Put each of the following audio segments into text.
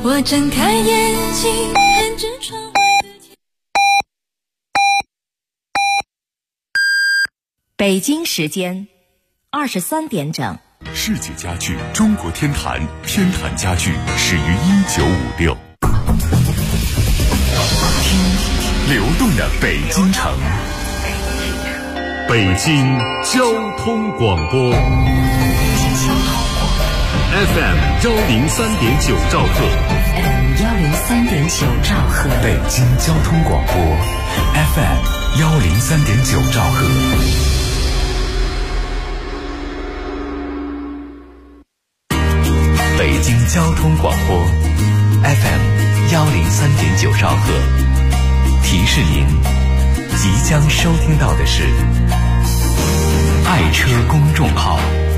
我睁开眼睛，看着窗外的天。 北京时间23点整。 世界家具中国天坛，天坛家具始于1956。听流动的北京城，北京交通广播 FM 103.9兆赫 103.9兆赫， 北京交通广播 FM 103.9兆赫。北京交通广播 FM 103.9兆赫，提示您即将收听到的是爱车公众号。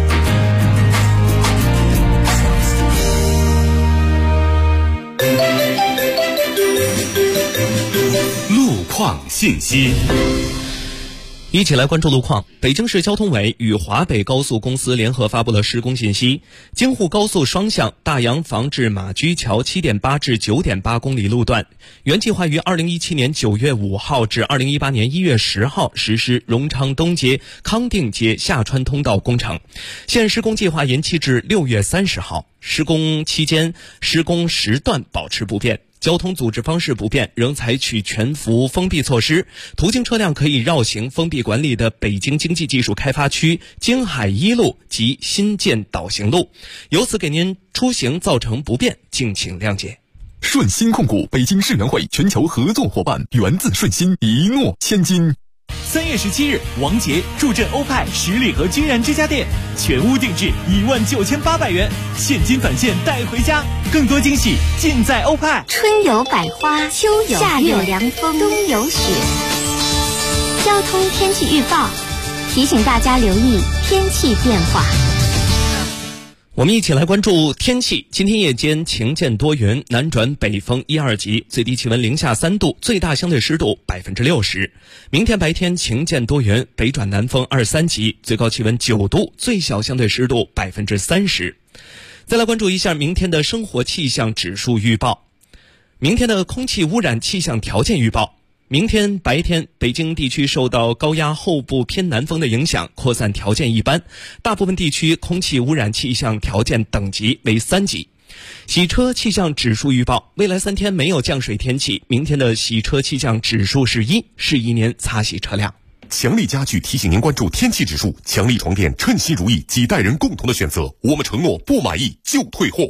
路况信息， 一起来关注路况。北京市交通委与华北高速公司联合发布了施工信息。京沪高速双向大洋房至马驹桥 7.8 至 9.8 公里路段，原计划于2017年9月5号至2018年1月10号实施荣昌东街、康定街下穿通道工程，现施工计划延期至6月30号。施工期间，施工时段保持不变。交通组织方式不变，仍采取全幅封闭措施，途经车辆可以绕行封闭管理的北京经济技术开发区京海一路及新建导行路，由此给您出行造成不便，敬请谅解。 顺鑫控股北京世园会全球合作伙伴，源自顺鑫，一诺千金。 3月17日，王杰助阵欧派十里河君然之家店，全屋定制19800元，现金返现带回家，更多惊喜尽在欧派。 春有百花，秋有夏有凉风，冬有雪。交通天气预报提醒大家留意天气变化。 我们一起来关注天气。今天夜间晴间多云，南转北风1、2级，最低气温零下3度，最大相对湿度60%。明天白天晴间多云，北转南风2、3级，最高气温9度，最小相对湿度30%。再来关注一下明天的生活气象指数预报。明天的空气污染气象条件预报。明天白天，北京地区受到高压后部偏南风的影响，扩散条件一般，大部分地区空气污染气象条件等级为3级。洗车气象指数预报，未来3天没有降水天气，明天的洗车气象指数是1，适宜您擦洗车辆。 强力家具提醒您关注天气指数，强力床垫称心如意，几代人共同的选择，我们承诺不满意就退货。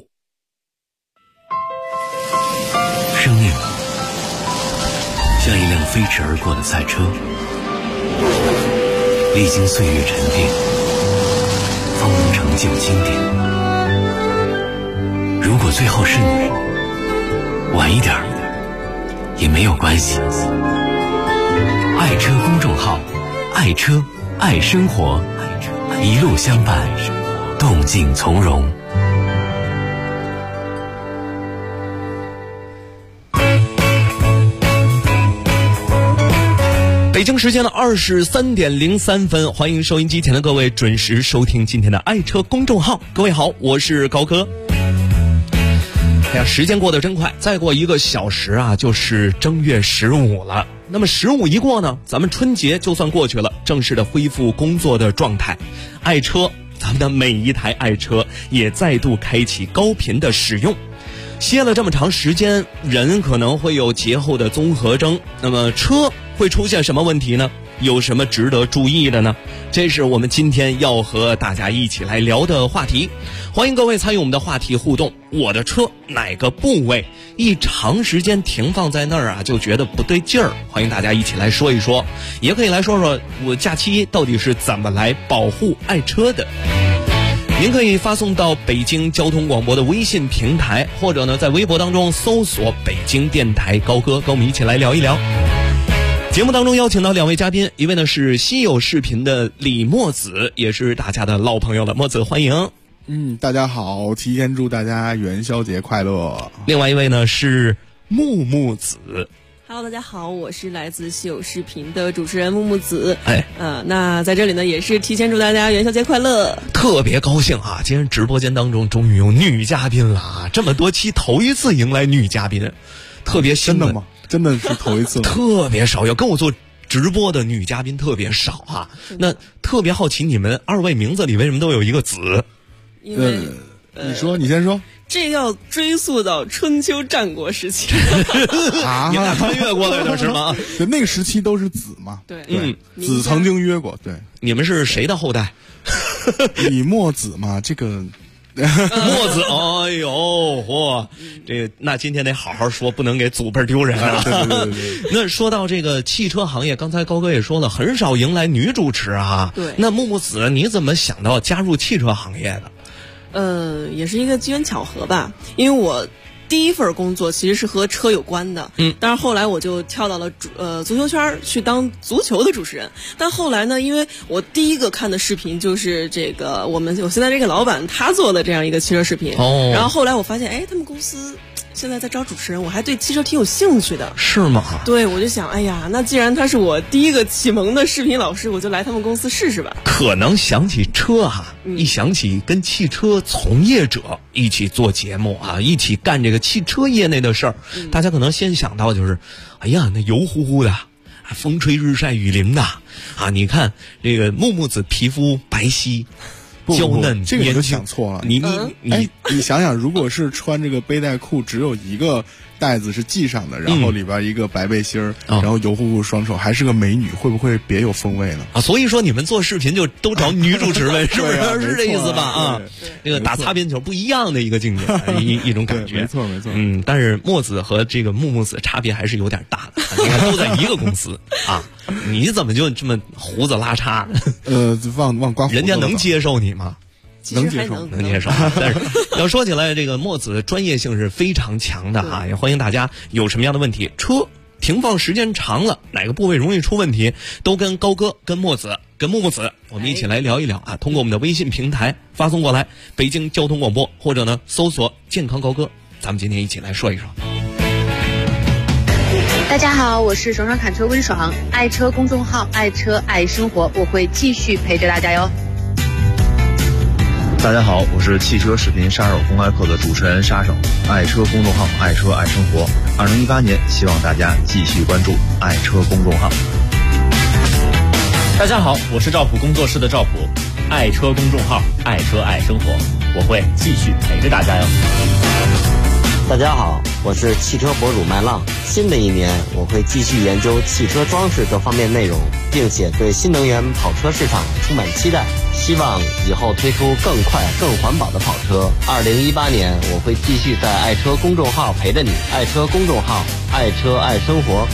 生命像一辆飞驰而过的赛车，历经岁月沉淀，方能成就经典。如果最后是你，晚一点也没有关系。爱车公众号，爱车爱生活，一路相伴，动静从容。 北京时间的23点03分，欢迎收音机前的各位准时收听今天的爱车公众号。各位好，我是高哥。哎呀，时间过得真快，再过1个小时啊，就是正月15了。那么15一过呢，咱们春节就算过去了，正式的恢复工作的状态。爱车，咱们的每一台爱车也再度开启高频的使用。歇了这么长时间，人可能会有节后的综合征，那么车会出现什么问题呢？有什么值得注意的呢？这是我们今天要和大家一起来聊的话题。欢迎各位参与我们的话题互动。我的车哪个部位一长时间停放在那儿啊，就觉得不对劲儿？欢迎大家一起来说一说，也可以来说说我假期到底是怎么来保护爱车的。您可以发送到北京交通广播的微信平台，或者呢在微博当中搜索北京电台高哥，跟我们一起来聊一聊。节目当中邀请到2位嘉宾，一位呢是稀有视频的李墨子，也是大家的老朋友了，墨子欢迎。 大家好，提前祝大家元宵节快乐。 另外一位呢是木木子。 Hello， 大家好，我是来自稀有视频的主持人木木子。那在这里呢，也是提前祝大家元宵节快乐。 特别高兴啊！今天直播间当中终于有女嘉宾了啊！这么多期头一次迎来女嘉宾，特别兴奋。 真的吗？真的是头一次吗？ 特别少有跟我做直播的女嘉宾特别少啊。那特别好奇，你们二位名字里为什么都有一个子？ 因为你先说。 这要追溯到春秋战国时期啊！ 你俩穿越过来的是吗？ 对，那个时期都是子嘛。 对， 子曾经约过。对， 你们是谁的后代？ 李墨子嘛，这个墨子。哎呦，嚯！这个那今天得好好说，不能给祖辈丢人啊！ 对。 那说到这个汽车行业，刚才高哥也说了，很少迎来女主持啊。 对。 那木木子，你怎么想到加入汽车行业的？ 也是一个机缘巧合吧，因为我第一份工作其实是和车有关的，但是后来我就跳到了足球圈去当足球的主持人。但后来呢，因为我第一个看的视频就是这个我现在这个老板他做的这样一个汽车视频，然后后来我发现，他们公司现在在招主持人，我还对汽车挺有兴趣的。 是吗？ 对，我就想，那既然他是我第一个启蒙的视频老师，我就来他们公司试试吧。 可能想起车一想起跟汽车从业者一起做节目一起干这个汽车业内的事儿，大家可能先想到就是，那油乎乎的，风吹日晒雨淋的你看这个木木子皮肤白皙。娇嫩， 这个你就想错了。你想想，如果是穿这个背带裤，只有一个带子是系上的，然后里边一个白背心儿，然后油乎乎双手，还是个美女，会不会别有风味呢？ 所以说你们做视频就都找女主持呗，是不是？是这意思吧？那个打擦边球不一样的一个境界，一种感觉。 没错。 但是墨子和这个木木子差别还是有点大的。你看都在一个公司你怎么就这么胡子拉碴？ 忘刮胡子了。 人家能接受你吗？ 能接受。 但是要说起来，这个墨子专业性是非常强的也欢迎大家有什么样的问题，车停放时间长了，哪个部位容易出问题，都跟高哥、跟墨子、跟木木子，我们一起来聊一聊通过我们的微信平台发送过来，北京交通广播，或者呢搜索健康高哥，咱们今天一起来说一说。 大家好，我是爽爽侃车温爽，爱车公众号爱车爱生活，我会继续陪着大家哟。 大家好，我是汽车视频杀手公开课的主持人杀手，爱车公众号爱车爱生活。2018年，希望大家继续关注爱车公众号。 大家好，我是赵普工作室的赵普，爱车公众号爱车爱生活，我会继续陪着大家哟。 大家好，我是汽车博主麦浪。新的一年，我会继续研究汽车装饰各方面内容，并且对新能源跑车市场充满期待，希望以后推出更快、更环保的跑车。2018年，我会继续在爱车公众号陪着你，爱车公众号，爱车爱生活。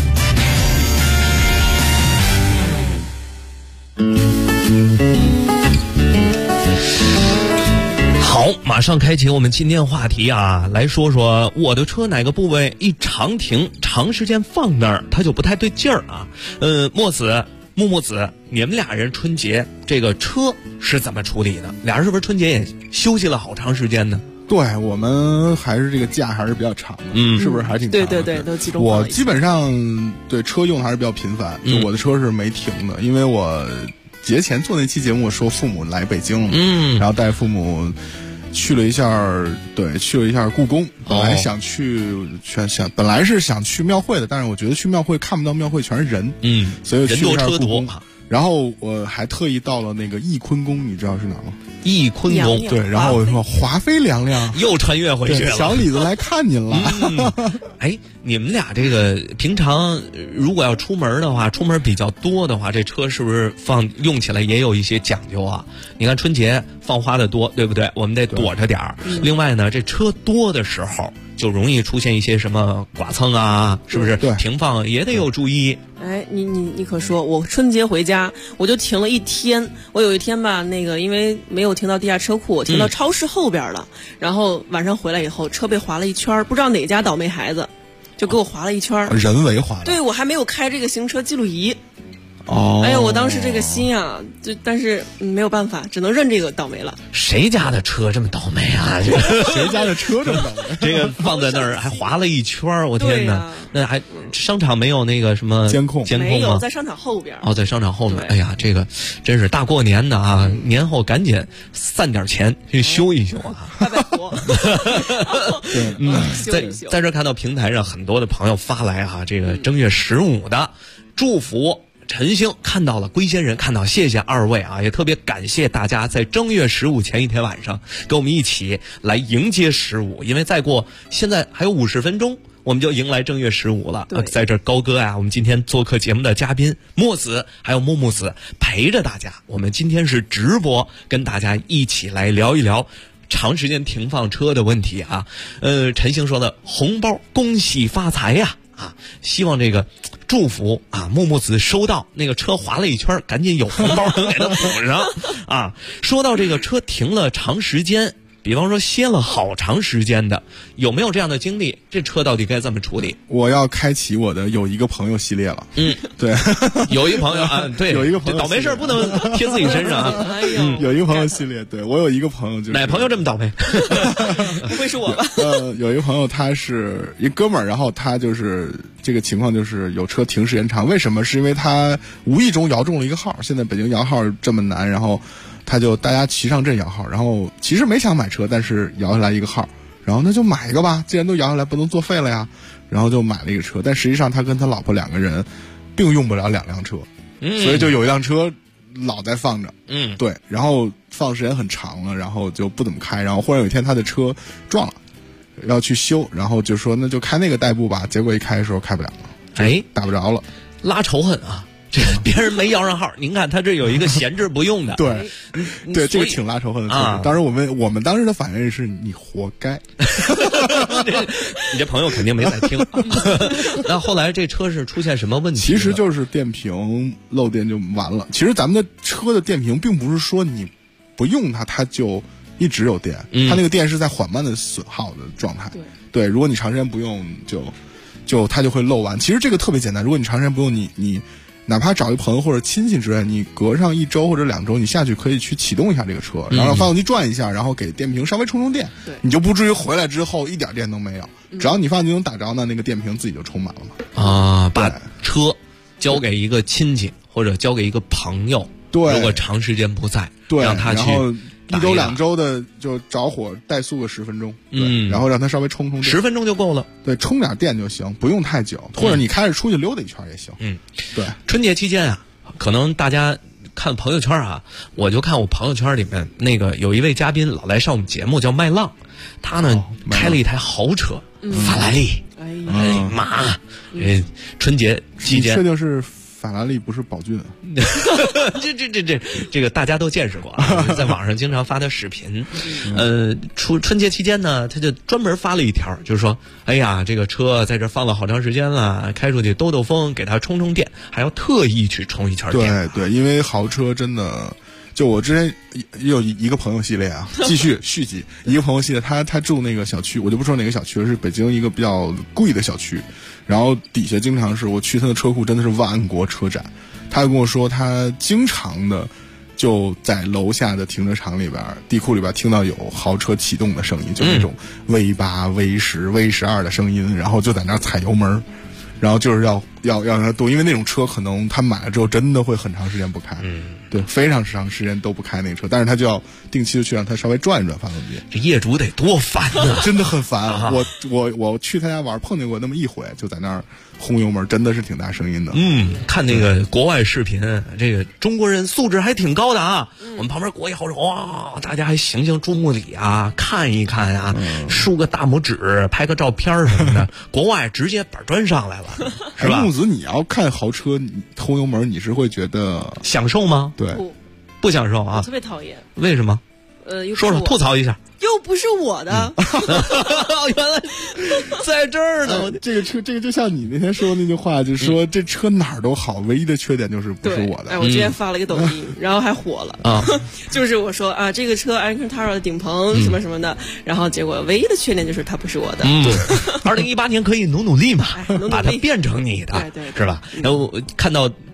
好，马上开启我们今天话题来说说我的车哪个部位一长停长时间放那儿它就不太对劲儿墨子、木木子，你们俩人春节这个车是怎么处理的？俩人是不是春节也休息了好长时间呢？ 对，我们还是这个假还是比较长的，是不是还挺长的？ 对，都集中。 我基本上对车用的还是比较频繁，就我的车是没停的，因为我节前做那期节目，我说父母来北京了，然后带父母去了一下故宫，本来想去本来是想去庙会的，但是我觉得去庙会看不到庙会全是人，所以去了一下故宫。然后我还特意到了那个翊坤宫，你知道是哪吗？ 翊坤宫， 对，然后我说华妃娘娘又穿越回去了， 小李子来看您了。 你们俩这个平常如果要出门的话，出门比较多的话，这车是不是用起来也有一些讲究啊？你看春节放花的多，对不对？我们得躲着点儿。另外呢，这车多的时候就容易出现一些什么剐蹭是不是？ 对， 停放也得有注意。 你可说，我春节回家我就停了一天。我有一天吧，因为没有停到地下车库，我停到超市后边了。然后晚上回来以后，车被划了一圈，不知道哪家倒霉孩子就给我划了一圈， 人为划的。 对，我还没有开这个行车记录仪。 哦， 哎呀，我当时这个心啊，但是没有办法，只能认这个倒霉了。 谁家的车这么倒霉啊？这个谁家的车这么倒霉？ 这个放在那儿还滑了一圈，我天哪！那还商场没有那个什么监控没有， 吗？ 在商场后边。 哦，在商场后面。哎呀，这个真是大过年的啊，年后赶紧散点钱去修一修啊！ 拜拜佛。 对，在这看到平台上很多的朋友发来啊，这个正月15的祝福。陈星看到了，龟仙人看到，谢谢二位啊，也特别感谢大家在正月15前一天晚上跟我们一起来迎接15，因为再过现在还有50分钟，我们就迎来正月15了。在这高哥呀，我们今天做客节目的嘉宾墨子还有木木子陪着大家，我们今天是直播跟大家一起来聊一聊长时间停放车的问题啊。陈星说的红包恭喜发财呀啊，希望这个祝福啊，木木子收到，那个车滑了一圈，赶紧有红包能给他补上啊。说到这个车停了长时间，比方说歇了好长时间的，有没有这样的经历？这车到底该怎么处理？ 我要开启我的有一个朋友系列了。对， 有一个朋友啊，对， 有一个朋友倒霉事不能贴自己身上啊。 有一个朋友系列，对我有一个朋友就是哪朋友这么倒霉？ 不会是我吧？ 有一个朋友他是一哥们儿，然后他就是这个情况就是有车停时间长，为什么？是因为他无意中摇中了一个号，现在北京摇号这么难，然后他就大家齐上阵摇号，然后其实没想买车，但是摇下来一个号，然后那就买一个吧，既然都摇下来不能作废了呀，然后就买了一个车。但实际上他跟他老婆2个人并用不了2辆车，所以就有一辆车老在放着，对，然后放时间很长了，然后就不怎么开，然后忽然有一天他的车撞了，要去修，然后就说那就开那个代步吧，结果一开的时候开不了了， 哎， 打不着了， 拉仇恨啊！这别人没摇上号，您看他这有一个闲置不用的， 对，对，这个挺拉仇恨的啊。当然我们当时的反应是你活该， 你这朋友肯定没在听。那后来这车是出现什么问题？ 其实就是电瓶漏电就完了。其实咱们的车的电瓶并不是说你不用它就一直有电，它那个电是在缓慢的损耗的状态。对，如果你长时间不用，就它就会漏完。其实这个特别简单，如果你长时间不用，你哪怕找一朋友或者亲戚之类，你隔上1周或者2周，你下去可以去启动一下这个车，然后让发动机转一下，然后给电瓶稍微充电，你就不至于回来之后一点电都没有。只要你发动机能打着呢，那个电瓶自己就充满了嘛。 啊，把车交给一个亲戚或者交给一个朋友， 对， 如果长时间不在， 对， 让他去。 然后1周2周的就着火怠速个10分钟，然后让它稍微充电 ，10分钟就够了。 对，充点电就行，不用太久，或者你开着出去溜达一圈也行。对。 春节期间啊，可能大家看朋友圈啊，我就看我朋友圈里面那个有一位嘉宾老来上我们节目，叫麦浪，他呢开了一台豪车，法拉利，哎妈，春节期间确定是法拉利不是宝骏， 这个大家都见识过啊，在网上经常发的视频。春节期间呢，他就专门发了一条，就是说，哎呀，这个车在这放了好长时间了，开出去兜兜风，给它充电，还要特意去充一圈电。 对，因为豪车真的。就我之前也有一个朋友系列啊，继续续集一个朋友系列，他住那个小区，我就不说哪个小区了，是北京一个比较贵的小区，然后底下经常是我去他的车库，真的是万国车展，他跟我说他经常的就在楼下的停车场里边地库里边听到有豪车启动的声音，就那种 V8 V10 V12的声音，然后就在那踩油门，然后就是要让他动，因为那种车可能他买了之后真的会很长时间不开，对，非常长时间都不开那个车，但是他就要定期的去让他稍微转一转发动机。 这业主得多烦啊， 真的很烦啊！我去他家玩碰见过那么一回，就在那儿轰油门，真的是挺大声音的。 看那个国外视频，这个中国人素质还挺高的啊。我们旁边国一豪车，哇，大家还行注目礼啊，看一看啊，竖个大拇指，拍个照片什么的。国外直接板砖上来了，是吧？ 木子，你要看豪车，你轰油门，你是会觉得享受吗？ 对， 不享受啊！ 特别讨厌。 为什么？说吐槽一下。 又不是我的， 原来在这儿呢。 这个车，这个就像你那天说的那句话，就是说这车哪儿都好，唯一的缺点就是不是我的。 哎，我之前发了一个抖音，然后还火了啊，就是我说啊，这个车 Alcantara 的顶棚什么什么的，然后结果唯一的缺点就是它不是我的。 对，2018年可以努力嘛，把它变成你的， 对， 是吧？然后看到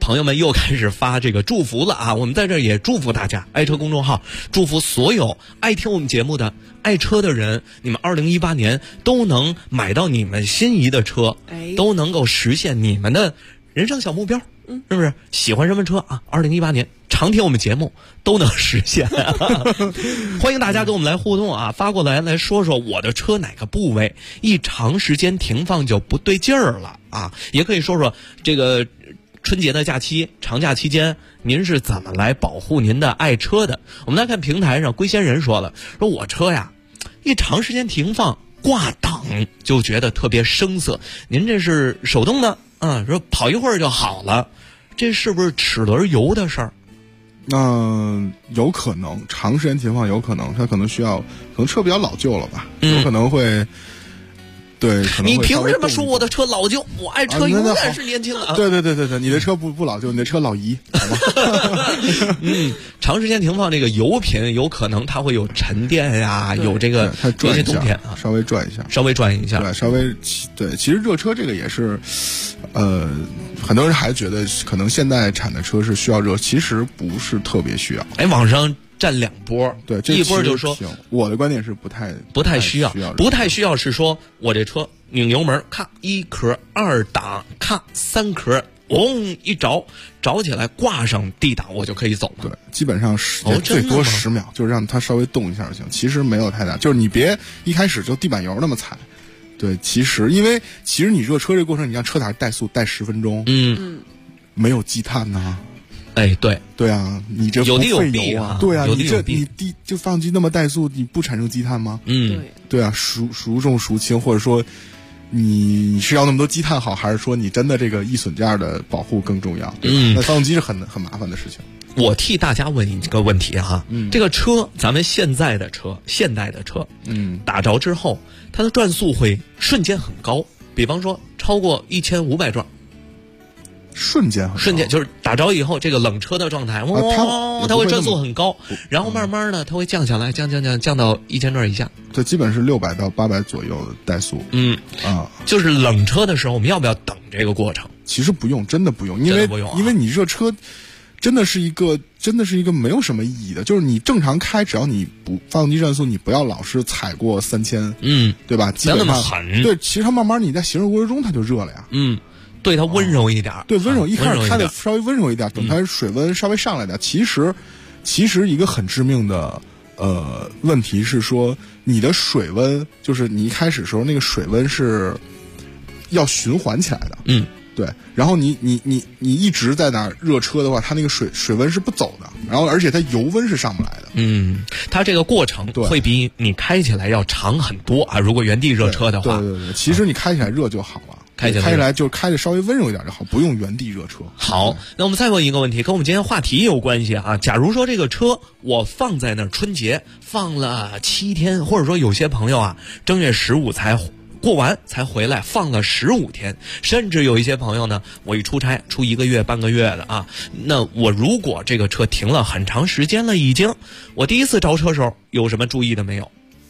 朋友们又开始发这个祝福了啊！我们在这儿也祝福大家，爱车公众号祝福所有爱听我们节目的爱车的人，你们2018年都能买到你们心仪的车，都能够实现你们的人生小目标。是不是喜欢什么车啊？2018年常听我们节目都能实现。欢迎大家跟我们来互动啊，发过来说说我的车哪个部位一长时间停放就不对劲儿了啊，也可以说说这个春节的假期长假期间您是怎么来保护您的爱车的。我们来看平台上龟仙人说了，说我车呀一长时间停放挂档就觉得特别生涩，您这是手动的说跑一会儿就好了，这是不是齿轮油的事儿？ 有可能长时间停放，有可能它可能需要，可能车比较老旧了吧，有可能会。对，可能你凭什么说我的车老旧？我爱车永远是年轻的。 对，你的车不老旧，你的车老姨，好吧？ 长时间停放这个油品有可能它会有沉淀呀，有这个有些冬天稍微转一下，对，稍微对。其实热车这个也是，很多人还觉得可能现代产的车是需要热，其实不是特别需要。 网上占两波， 对， 一波就是说， 我的观点是不太需要， 不太需要是说我这车拧油门，咔一壳二档，咔三壳，嗡一着起来挂上 D 档我就可以走了。 对，基本上最多10秒，就是让它稍微动一下就行。其实没有太大，就是你别一开始就地板油那么踩。对，其实你热车这个过程，你让车打怠速带10分钟，没有积碳呐。 对啊，你这有利有弊啊。 对啊，你就发动机那么怠速，你不产生积碳吗？对啊，孰重孰轻，或者说你是要那么多积碳好，还是说你真的这个易损件的保护更重要？那发动机是很麻烦的事情。 我替大家问一个问题哈，这个车咱们现代的车，打着之后，它的转速会瞬间很高，比方说超过1500转。 瞬间就是打着以后，这个冷车的状态，它会转速很高，然后慢慢的它会降下来，降到1000转以下。 对，基本是600到800左右的怠速。 就是冷车的时候，我们要不要等这个过程？ 其实不用，真的不用，因为你热车真的是一个没有什么意义的，就是你正常开，只要你不发动机转速，你不要老是踩过3000，对吧？ 不要那么狠。 对，其实它慢慢你在行驶过程中它就热了呀。 对它温柔一点， 对温柔，一开始开的稍微温柔一点，等它水温稍微上来点。其实一个很致命的问题是说，你的水温就是你一开始的时候那个水温是要循环起来的。对，然后你一直在那热车的话，它那个水温是不走的，然后而且它油温是上不来的。 它这个过程会比你开起来要长很多啊。如果原地热车的话， 对，其实你开起来热就好了。开起来就开的稍微温柔一点就好，不用原地热车。 好，那我们再问一个问题，跟我们今天话题有关系啊。假如说这个车我放在那儿，春节放了7天，或者说有些朋友啊，正月15才过完才回来，放了15天，甚至有一些朋友呢，我一出差出1个月半个月的啊，那我如果这个车停了很长时间了，已经，我第一次着车时候有什么注意的没有？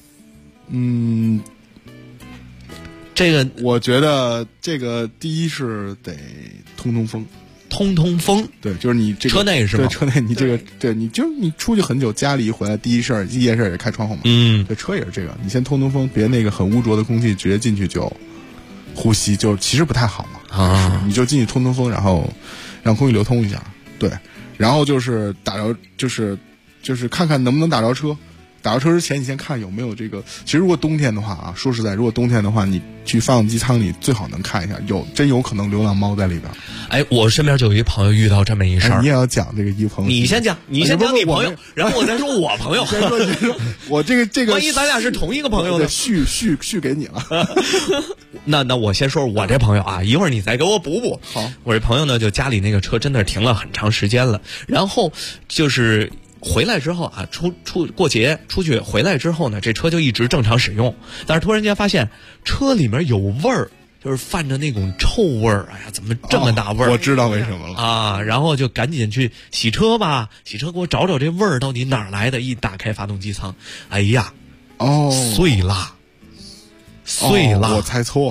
这个我觉得这个第一是得通风，对，就是你这个车内是吧？ 对，车内你这个对，你出去很久，家里一回来第一件事也是开窗户嘛。对，车也是这个，你先通风，别那个很污浊的空气直接进去就呼吸，就其实不太好嘛。你就进去通风，然后让空气流通一下。对，然后就是打着，就是看看能不能打着车。打着车之前，你先看有没有这个。其实如果冬天的话啊，说实在，如果冬天的话，你去发动机舱里最好能看一下，真有可能流浪猫在里边。 我身边就有一朋友遇到这么一事儿。 你也要讲这个一朋友。 你先讲你朋友，然后我再说我朋友。 先说我这个。 万一咱俩是同一个朋友呢？ 续给你了。 那我先说我这朋友啊，一会儿你再给我补。 好， 我这朋友呢，就家里那个车真的停了很长时间了，然后就是回来之后啊，过节出去回来之后呢，这车就一直正常使用，但是突然间发现车里面有味儿，就是泛着那种臭味儿。哎呀，怎么这么大味儿？ 我知道为什么了啊！然后就赶紧去洗车吧，洗车给我找这味儿到底哪儿来的？一打开发动机舱，哎呀，碎了。 我猜错了。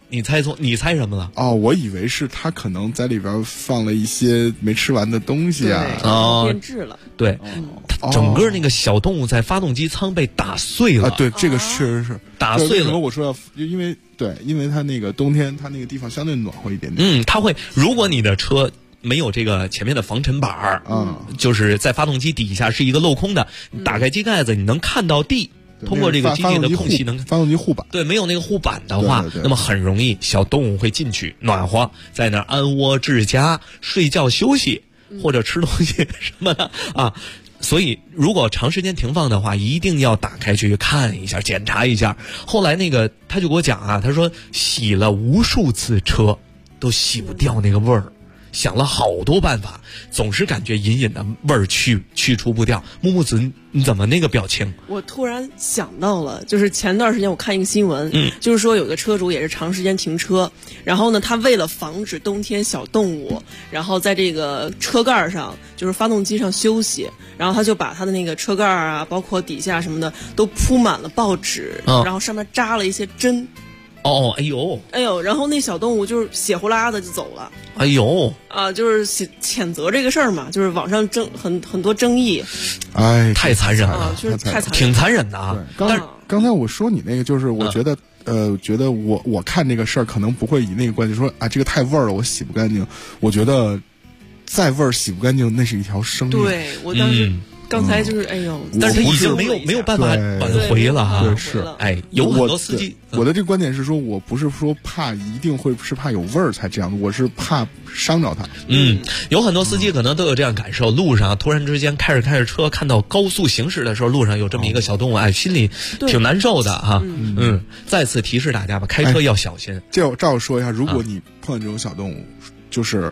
你猜错，你猜什么了？ 哦，我以为是他可能在里边放了一些没吃完的东西啊， 变质了。 对，整个那个小动物在发动机舱被打碎了。 对，这个确实是打碎了。为什么我说因为它那个冬天，它那个地方相对暖和一点点。 它会，如果你的车没有这个前面的防尘板就是在发动机底下是一个镂空的，你打开机盖子，你能看到地。通过这个机械的空隙发动机护板， 对，没有那个护板的话，那么很容易小动物会进去暖和，在那儿安窝治家、睡觉休息或者吃东西什么的啊。所以如果长时间停放的话，一定要打开去看一下、检查一下。后来那个他就给我讲啊，他说洗了无数次车都洗不掉那个味儿。想了好多办法，总是感觉隐隐的味儿去除不掉。木木子，你怎么那个表情？ 我突然想到了，就是前段时间我看一个新闻，就是说有个车主也是长时间停车，然后呢，他为了防止冬天小动物，然后在这个车盖上，就是发动机上休息，然后他就把他的那个车盖啊，包括底下什么的都铺满了报纸，然后上面扎了一些针。 哎呦， 然后那小动物就是血呼啦的就走了。 哎呦啊，就是谴责这个事儿嘛，就是网上很多争议。 哎， 太残忍了， 就是太残忍， 挺残忍的啊。 刚才我说你那个，就是我觉得，觉得我看这个事儿可能不会以那个观点说啊，这个太味儿了，我洗不干净。我觉得再味儿洗不干净，那是一条生命。 对，我当时。刚才就是哎呦， 但是他已经没有办法挽回了哈。 对，是有很多司机。 我的这个观点是说，我不是说怕一定会是怕有味儿才这样，我是怕伤着他。 有很多司机可能都有这样感受，路上突然之间开着车，看到高速行驶的时候，路上有这么一个小动物，心里挺难受的哈。再次提示大家吧，开车要小心。 这照我说一下，如果你碰见这种小动物，就是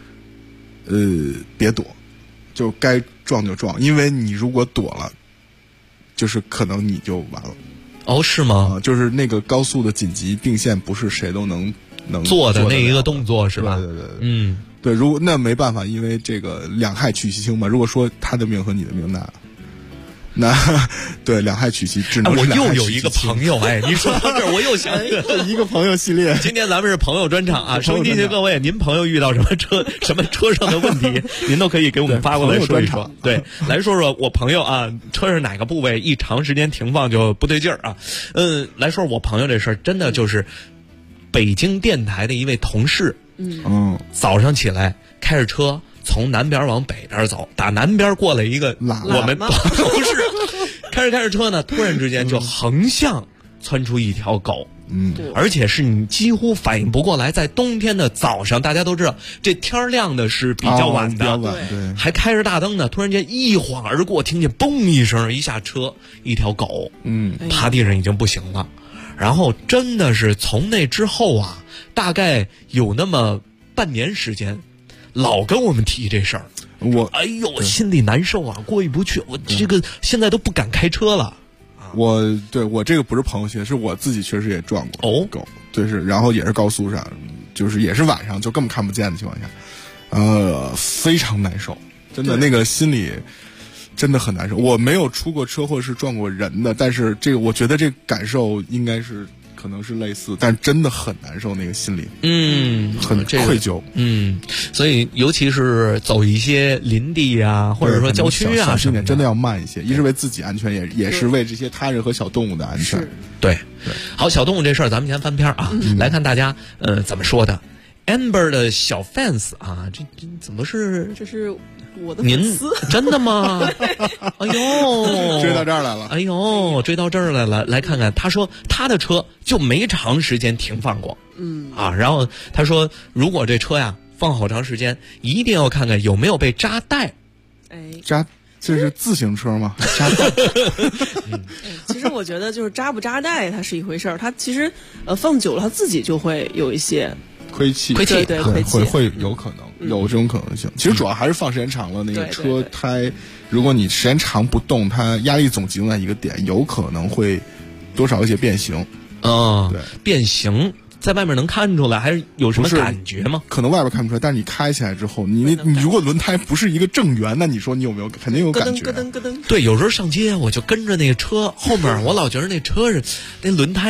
别躲。就该撞就撞，因为你如果躲了，就是可能你就完了。 哦，是吗？ 就是那个高速的紧急并线，不是谁都能做的那一个动作，是吧？ 对，对，如果那没办法，因为这个两害取其轻嘛。如果说他的命和你的命，那对两害取其只能是两害取其轻。 我又有一个朋友，你说到这儿，我又想起一个朋友系列。 今天咱们是朋友专场啊，收音机前各位，您朋友遇到什么车上的问题，您都可以给我们发过来说一说。对，来说说我朋友啊，车上哪个部位一长时间停放就不对劲儿啊？来说我朋友这事儿，真的就是北京电台的一位同事，早上起来开着车。从南边往北边走，打南边过来一个我们同事，开着车呢，突然之间就横向窜出一条狗，而且是你几乎反应不过来，在冬天的早上，大家都知道这天亮的是比较晚的， 对， 还开着大灯呢，突然间一晃而过，听见嘣一声，一下车，一条狗，趴地上已经不行了，然后真的是从那之后啊，大概有那么半年时间。老跟我们提这事儿，我心里难受啊，过意不去。我这个现在都不敢开车了。 我这个不是朋友圈，是我自己确实也撞过狗，就是然后也是高速上，就是也是晚上就根本看不见的情况下，非常难受，真的那个心里真的很难受。我没有出过车或是撞过人的，但是这个我觉得这个感受应该是。可能是类似，但真的很难受，那个心里，很愧疚， 所以尤其是走一些林地啊，或者说郊区啊， 小心点，真的要慢一些。一是为自己安全，也是为这些他人和小动物的安全。 对，好，小动物这事儿，咱们先翻篇啊，来看大家怎么说的。Amber 的小 fans 啊，这怎么是？ 这是我的粉丝， 真的吗？哎呦， 追到这儿来了！ 哎呦，追到这儿来了！来看看，他说他的车就没长时间停放过，然后他说，如果这车呀放好长时间，一定要看看有没有被扎带。 扎。这是自行车吗？扎带。 其实我觉得就是扎不扎带，它是一回事儿。它其实放久了，它自己就会有一些亏气， 对， 会有可能有这种可能性。其实主要还是放时间长了，那个车胎，如果你时间长不动，它压力总集中在一个点，有可能会多少有些变形。对， 变形。在外面能看出来，还是有什么感觉吗？ 可能外边看不出来，但是你开起来之后，你如果轮胎不是一个正圆，那你说你有没有肯定有感觉？ 咯噔咯噔。 对，有时候上街我就跟着那个车后面，我老觉得那车是那轮胎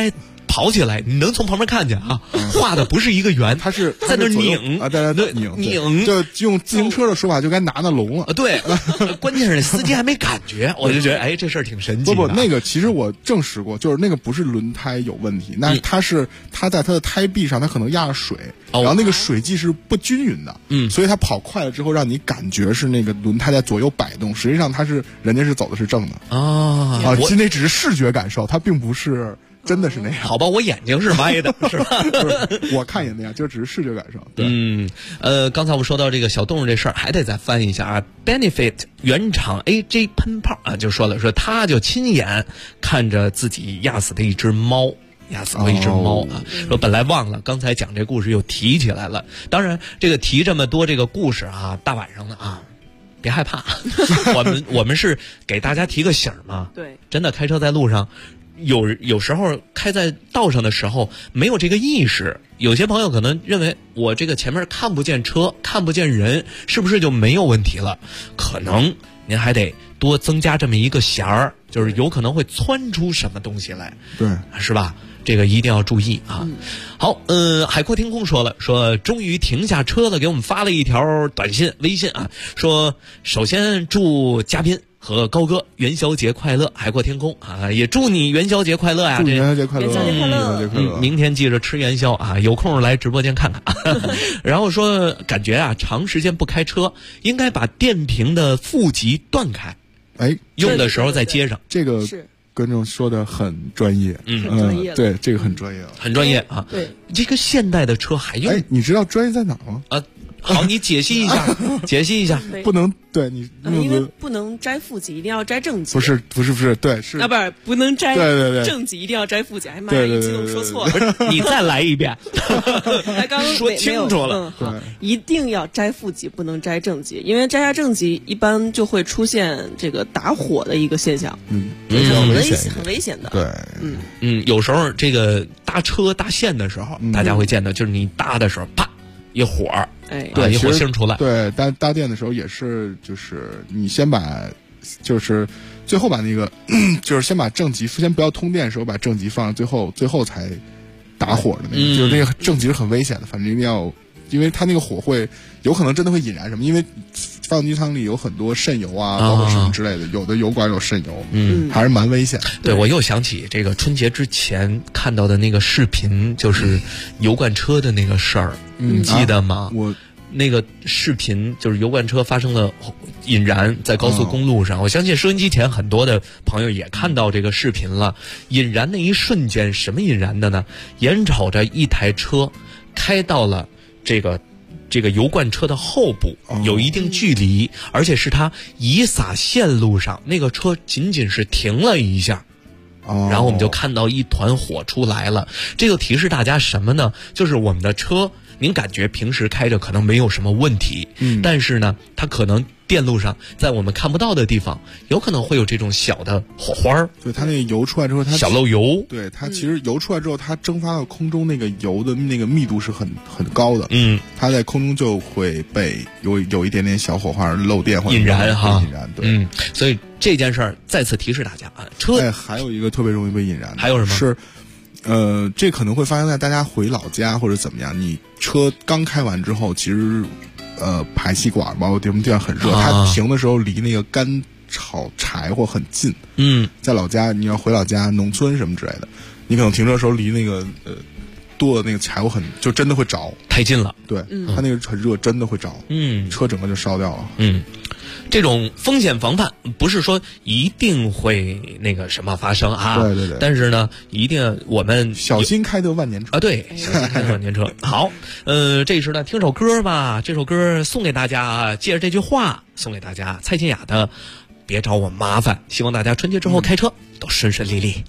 跑起来，你能从旁边看见啊，画的不是一个圆， 它是在那拧啊，在那拧，就用自行车的说法就该拿那龙了。 对，关键是司机还没感觉，我就觉得哎，这事儿挺神奇的。 不，那个其实我证实过，就是那个不是轮胎有问题，那它在它的胎壁上，它可能压了水，然后那个水迹是不均匀的，所以它跑快了之后，让你感觉是那个轮胎在左右摆动，实际上人家是走的是正的其实那只是视觉感受，它并不是真的是那样。 好吧，我眼睛是歪的，是吧？ 不是，我看也那样，就只是视觉感受。 对，刚才我说到这个小动物这事儿，还得再翻译一下啊。Benefit 原厂 AJ 喷泡啊，就说他就亲眼看着自己压死的一只猫。压死过一只猫啊！说本来忘了，刚才讲这故事又提起来了。当然，这个提这么多这个故事啊，大晚上的啊，别害怕，我们是给大家提个醒嘛。 对， 真的开车在路上，有时候开在道上的时候没有这个意识，有些朋友可能认为我这个前面看不见车，看不见人，是不是就没有问题了？可能您还得多增加这么一个弦儿，就是有可能会窜出什么东西来， 对， 是吧？这个一定要注意啊！好，海阔天空说终于停下车了，给我们发了一条短信、微信啊，说首先祝嘉宾和高哥元宵节快乐，海阔天空啊，也祝你元宵节快乐呀！ 祝你元宵节快乐， 元宵节快乐！ 明天记着吃元宵啊，有空来直播间看看。然后说感觉啊，长时间不开车，应该把电瓶的负极断开，用的时候再接上。 这个是。观众说的很专业，对，这个很专业， 很专业啊。 对， 这个现代的车还用？ 你知道专业在哪吗？ 好，你解析一下，解析一下。 不能对你， 因为不能摘负极，一定要摘正极。 不是，对，是不能摘。 对， 正极一定要摘负极。哎妈呀，一激动说错了。 你再来一遍。 刚刚说清楚了。 好，一定要摘负极，不能摘正极，因为摘下正极一般就会出现这个打火的一个现象。很危险的。 对， 有时候这个搭车搭线的时候，大家会见到，就是你搭的时候，啪。一火对，一火星出来。 对，搭电的时候也是，就是你先把，就是最后把那个，就是先把正极，先不要通电的时候把正极放最后才打火的那个，就是那个正极是很危险的，反正一定要，因为它那个火会有可能真的会引燃什么，因为发动机舱里有很多渗油啊，包括什么之类的，有的油管有渗油，还是蛮危险的。 对，我又想起这个春节之前看到的那个视频，就是油罐车的那个事儿，你记得吗？ 我那个视频就是油罐车发生了引燃在高速公路上，我相信收音机前很多的朋友也看到这个视频了。引燃那一瞬间，什么引燃的呢？眼瞅着一台车开到了这个油罐车的后部有一定距离，而且是它遗撒线路上，那个车仅仅是停了一下，然后我们就看到一团火出来了。这就提示大家什么呢？就是我们的车您感觉平时开着可能没有什么问题，但是呢它可能电路上在我们看不到的地方有可能会有这种小的火花。 对，它那个油出来之后，它小漏油， 对，它其实油出来之后，它蒸发到空中那个油的那个密度是很高的，它在空中就会被有一点点小火花漏电或者引燃哈， 引燃，对， 所以这件事儿再次提示大家啊，车还有一个特别容易被引燃的， 还有什么是这可能会发生在大家回老家或者怎么样，你车刚开完之后，其实排气管包括地方很热，它停的时候离那个干炒柴火很近。在老家你要回老家农村什么之类的，你可能停车的时候离那个剁的那个柴火就真的会着， 太近了。 对，它那个很热，真的会着。车整个就烧掉了。 这种风险防范不是说一定会那个什么发生啊， 对， 但是呢，一定我们小心开得万年车啊，对，小心开得万年车。好，这时呢听首歌吧，这首歌送给大家，借着这句话送给大家，蔡健雅的《别找我麻烦》，希望大家春节之后开车都顺顺利利。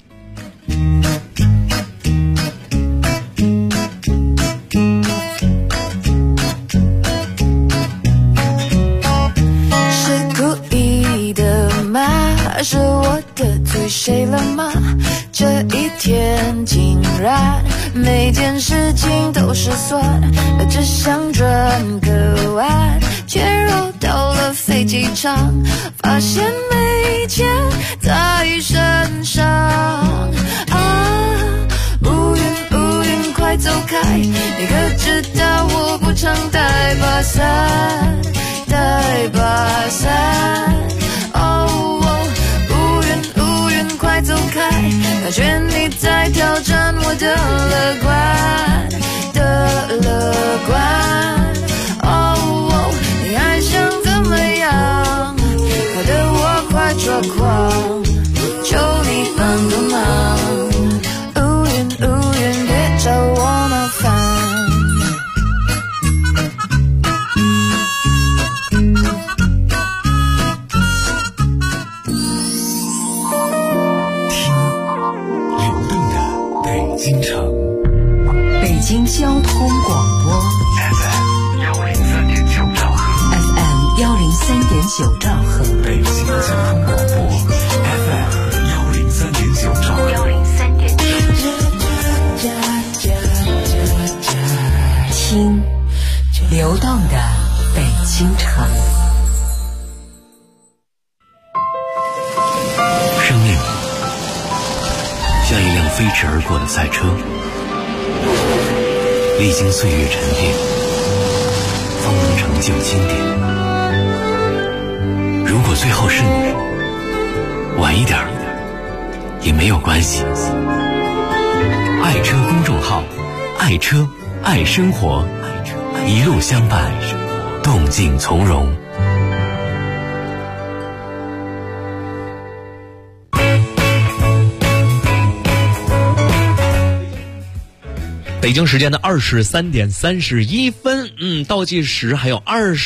是我得罪谁了吗？这一天竟然每件事情都失算，只想转个弯，却绕到了飞机场，发现没钱在身上啊，无你可知道我不常带把伞，带把伞。乌云快走开，感觉你在挑战我的乐观，乐观。你还想怎么样？搞得我快抓狂，求你帮个忙。乌云别找我麻烦。 京城， 北京交通广播 FM 103.9兆赫 FM 103.9兆赫， 北京交通广播 FM 103.9兆赫听流动的北京城。 生命像一辆飞驰而过的赛车，历经岁月沉淀，方能成就经典。如果最后是你，晚一点也没有关系。爱车公众号，爱车爱生活，一路相伴，动静从容。 北京时间的23:31，倒计时还有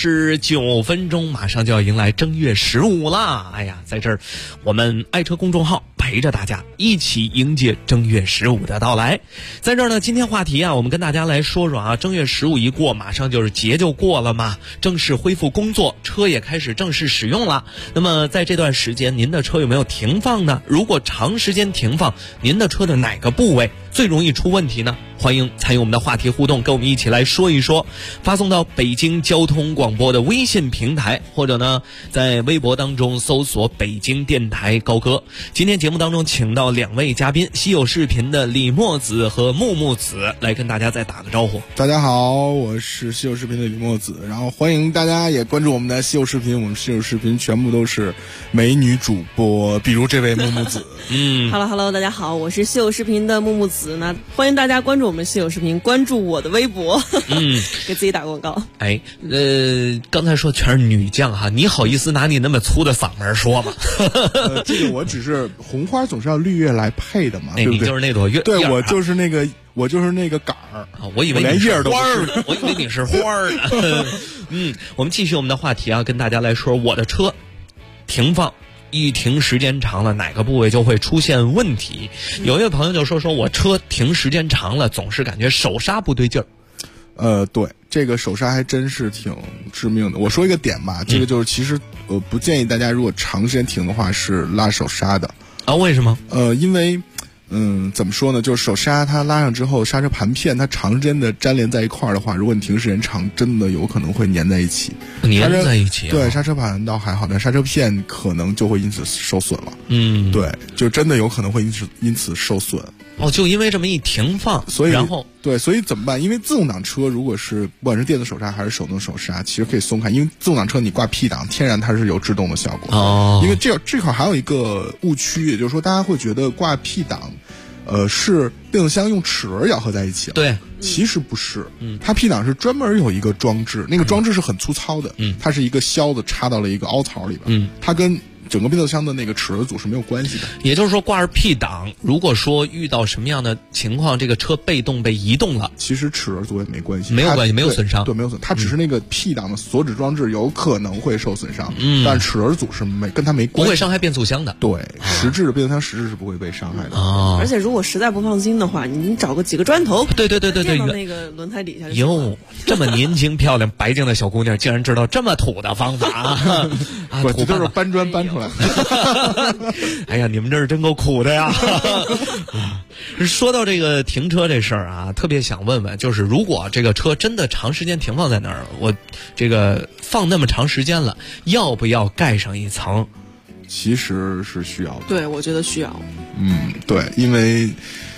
29分钟，马上就要迎来正月15啦！哎呀，在这儿，我们爱车公众号陪着大家一起迎接正月15的到来。在这儿呢，今天话题啊，我们跟大家来说说啊，正月15一过，马上就是节就过了嘛，正式恢复工作，车也开始正式使用了。那么在这段时间，您的车有没有停放呢？如果长时间停放，您的车的哪个部位最容易出问题呢？欢迎参与我们的话题互动，跟我们一起来说一说，发送到北京交通广播的微信平台，或者呢在微博当中搜索北京电台高歌。今天节目当中请到2位嘉宾，稀有视频的李墨子和木木子来跟大家再打个招呼。 大家好，我是稀有视频的李墨子，然后欢迎大家也关注我们的稀有视频，我们稀有视频全部都是美女主播，比如这位木木子。 Hello， 大家好，我是稀有视频的木木子，那欢迎大家关注我们稀有视频，关注我的微博，给自己打广告。 哎，刚才说全是女将哈，你好意思拿你那么粗的嗓门说吗？ 这个我只是红花总是要绿叶来配的嘛，对不对？ 你就是那朵月， 对，我就是那个杆儿啊，我以为你是花儿呢，我以为你是花儿呢。我们继续我们的话题啊，跟大家来说我的车停放。一停时间长了，哪个部位就会出现问题？有一位朋友就说我车停时间长了，总是感觉手刹不对劲儿。 对，这个手刹还真是挺致命的。我说一个点吧，这个就是其实不建议大家如果长时间停的话是拉手刹的啊。为什么？ 因为怎么说呢？就是手刹它拉上之后，刹车盘片它长时间的粘连在一块儿的话，如果你停时间长，真的有可能会粘在一起。 粘在一起、啊？ 对，刹车盘倒还好，但刹车片可能就会因此受损了。对，就真的有可能会因此受损。 哦，就因为这么一停放， 所以然后对，所以怎么办？因为自动挡车如果是不管是电子手刹还是手动手刹，其实可以松开，因为自动挡车你挂 P 档，天然它是有制动的效果。 哦， 因为这块还有一个误区，也就是说大家会觉得挂 P 档，是变速箱用齿轮咬合在一起了。 对， 其实不是，它 P 档是专门有一个装置，那个装置是很粗糙的，它是一个销子插到了一个凹槽里边，它跟整个变速箱的那个齿轮组是没有关系的。 也就是说，挂着 P 档，如果说遇到什么样的情况，这个车被动被移动了， 其实齿轮组也没关系， 没有关系，没有损伤， 对，没有损，它只是那个 P 档的锁止装置有可能会受损伤，但齿轮组是跟它没关系， 不会伤害变速箱的。 对，实质的变速箱实质是不会被伤害的。 而且如果实在不放心的话，你找个几个砖头， 对， 垫到那个轮胎底下。 哟，这么年轻漂亮白净的小姑娘，竟然知道这么土的方法啊！ 我这都是搬砖搬出来的。 哎呀，你们这是真够苦的呀！说到这个停车这事儿啊，特别想问问，就是如果这个车真的长时间停放在那儿，我这个放那么长时间了，要不要盖上一层？ 其实是需要的。 对，我觉得需要。 对，因为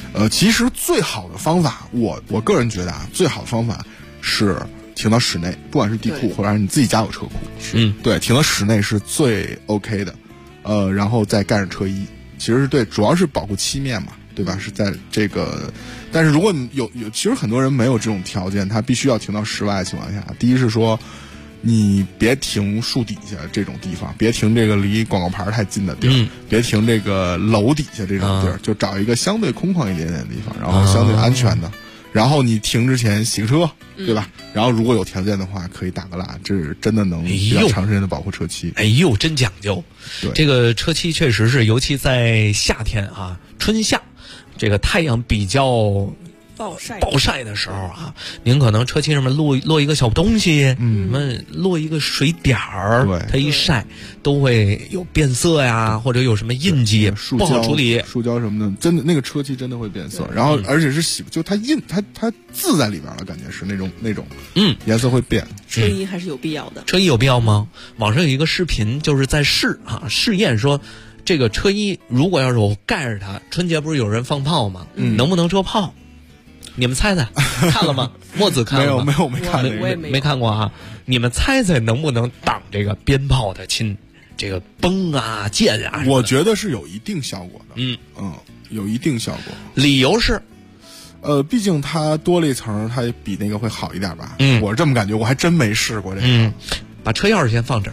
其实最好的方法，我个人觉得啊，最好的方法是停到室内，不管是地库或者是你自己家有车库，对，停到室内是最 OK 的，然后再盖上车衣，其实是对，主要是保护漆面嘛，对吧？是在这个，但是如果你有，其实很多人没有这种条件，他必须要停到室外的情况下，第一是说，你别停树底下这种地方，别停这个离广告牌太近的地儿，别停这个楼底下这种地儿，就找一个相对空旷一点点的地方，然后相对安全的。然后你停之前洗个车，对吧？然后如果有条件的话，可以打个蜡，这是真的能比较长时间的保护车漆。 哎呦，真讲究！这个车漆确实是，尤其在夏天啊，春夏，这个太阳比较暴晒的时候啊，您可能车漆上面落一个小东西，什么落一个水点儿，它一晒都会有变色呀，或者有什么印记，不好处理。 塑胶什么的，真的那个车漆真的会变色，然后而且是就它它字在里边了，感觉是那种颜色会变。 车衣还是有必要的。 车衣有必要吗？网上有一个视频，就是在试验说，这个车衣如果要是我盖着它，春节不是有人放炮吗？能不能遮炮？你们猜猜，看了吗？墨子看了吗？ 没有，没看， 我也没看过啊。你们猜猜能不能挡这个鞭炮的这个崩啊、溅啊？ 我觉得是有一定效果的。有一定效果。 理由是， 毕竟它多了一层，它比那个会好一点吧。我是这么感觉，我还真没试过这个。 把车钥匙先放这儿。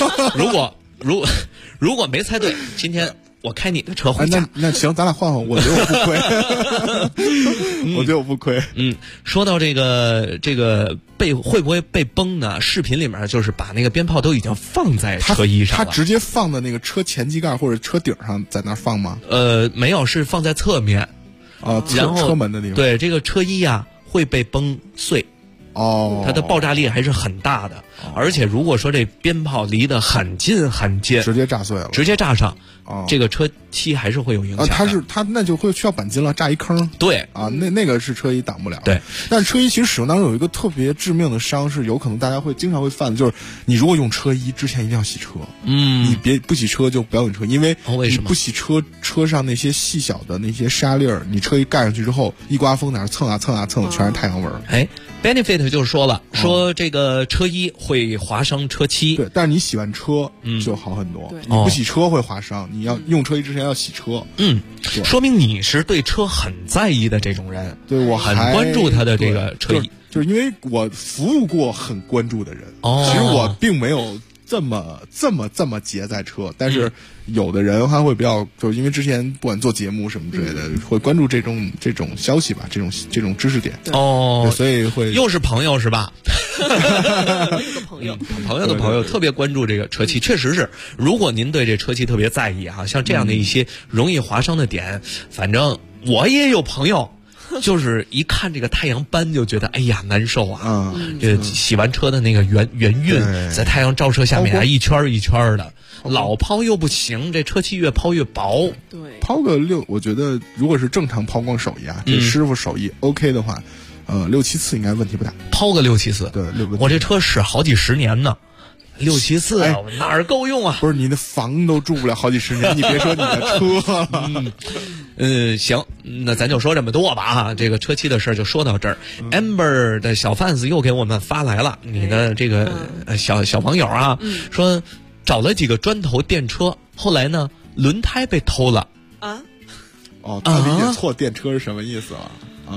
如果没猜对，今天我开你的车回家。 那行，咱俩换换，我觉得我不亏。我觉得我不亏。 说到这个会不会被崩呢？视频里面就是把那个鞭炮都已经放在车衣上了。 它直接放在那个车前机盖或者车顶上，在那儿放吗？ 没有，是放在侧面。然后车门的地方。 对，这个车衣啊会被崩碎。它的爆炸力还是很大的，而且如果说这鞭炮离得很近很近， 直接炸碎了， 直接炸上，这个车漆还是会有影响的。 它那就会需要钣金了，炸一坑。 对啊，那个是车衣挡不了。 对， 但车衣其实使用当中有一个特别致命的伤，是有可能大家会经常会犯的，就是你如果用车衣之前一定要洗车。你不洗车就不要用车，因为你不洗车上那些细小的那些沙粒儿，你车一盖上去之后，一刮风哪蹭啊蹭啊蹭，全是太阳纹。 Benefit 就说了，说这个车衣会划伤车漆。 对，但是你洗完车就好很多。你不洗车会划伤，你要用车衣之前要洗车。 说明你是对车很在意的这种人。 对，我很关注他的这个车衣， 就是因为我服务过很关注的人。其实我并没有这么结在车，但是有的人他会比较，就是因为之前不管做节目什么之类的，会关注这种消息吧，这种知识点。所以会又是朋友是吧？ 朋友的朋友特别关注这个车漆，确实是。如果您对这车漆特别在意啊，像这样的一些容易划伤的点，反正我也有朋友。就是一看这个太阳斑就觉得哎呀难受啊！这洗完车的那个圆晕，在太阳照射下面啊，一圈一圈的，老抛又不行，这车漆越抛越薄。 对， 抛个我觉得如果是正常抛光手艺啊，这师傅手艺 OK 的话，6-7次应该问题不大。 抛个6-7次， 对， 我这车使好几十年呢。6-7次啊，哪儿够用啊？ 不是，你的房都住不了好几十年，你别说你的车了。 行，那咱就说这么多吧啊。这个车漆的事儿就说到这儿。Amber 的小贩子又给我们发来了，你的这个小网友啊，说找了几个砖头电车，后来呢轮胎被偷了啊。 他理解错电车是什么意思了？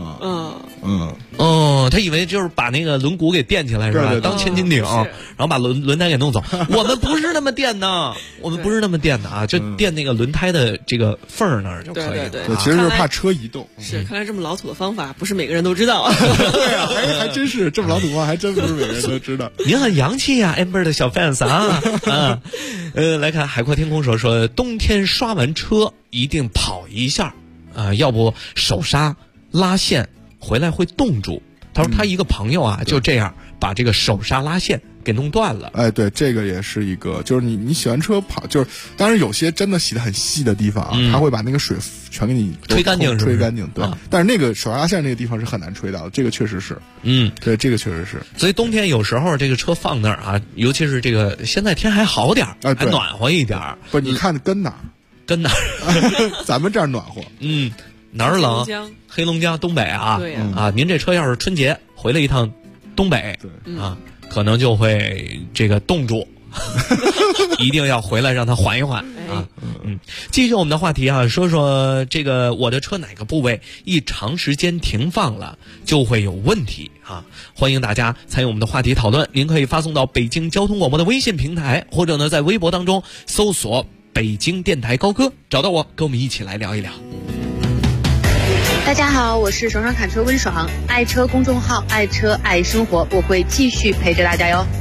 他以为就是把那个轮毂给垫起来是吧？当千斤顶，然后把轮胎给弄走。我们不是那么垫的，啊，就垫那个轮胎的这个缝儿那儿就可以了。 对， 其实是怕车移动。 是，看来这么老土的方法不是每个人都知道啊。 对啊，还真是这么老土方法，还真不是每个人都知道。 您很洋气呀，Amber 的小 fans 啊。来看海阔天空说冬天刷完车一定跑一下要不手刹拉线回来会冻住。他说他一个朋友啊就这样把这个手刹拉线给弄断了。 对，这个也是一个，就是你洗完车跑，就是当然有些真的洗得很细的地方啊，他会把那个水全给你吹干净， 吹干净。对，但是那个手刹拉线那个地方是很难吹到的，这个确实是。对，这个确实是。 所以冬天有时候这个车放那儿啊，尤其是这个现在天还好点还暖和一点。 不，你看跟哪儿？ 跟哪儿？ 咱们这儿暖和。 哪儿冷？黑龙江、东北啊。 对呀。 啊，您这车要是春节回了一趟东北， 对啊，可能就会这个冻住。一定要回来让它缓一缓啊！继续我们的话题啊，说说这个我的车哪个部位一长时间停放了就会有问题啊！欢迎大家参与我们的话题讨论，您可以发送到北京交通广播的微信平台，或者呢在微博当中搜索北京电台高歌，找到我，跟我们一起来聊一聊。 大家好，我是爽爽侃车温爽，爱车公众号爱车爱生活，我会继续陪着大家哟。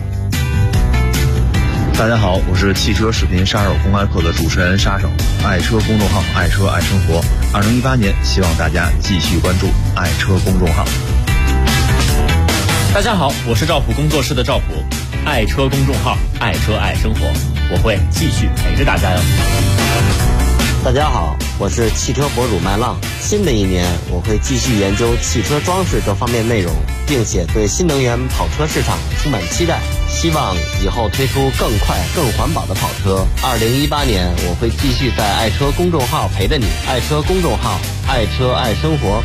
大家好，我是汽车视频杀手公开课的主持人杀手，爱车公众号爱车爱生活。2018年，希望大家继续关注爱车公众号。 大家好，我是赵普工作室的赵普，爱车公众号爱车爱生活，我会继续陪着大家哟。 大家好，我是汽车博主麦浪。新的一年，我会继续研究汽车装饰这方面内容，并且对新能源跑车市场充满期待。希望以后推出更快、更环保的跑车。2018年，我会继续在爱车公众号陪着你。爱车公众号，爱车爱生活。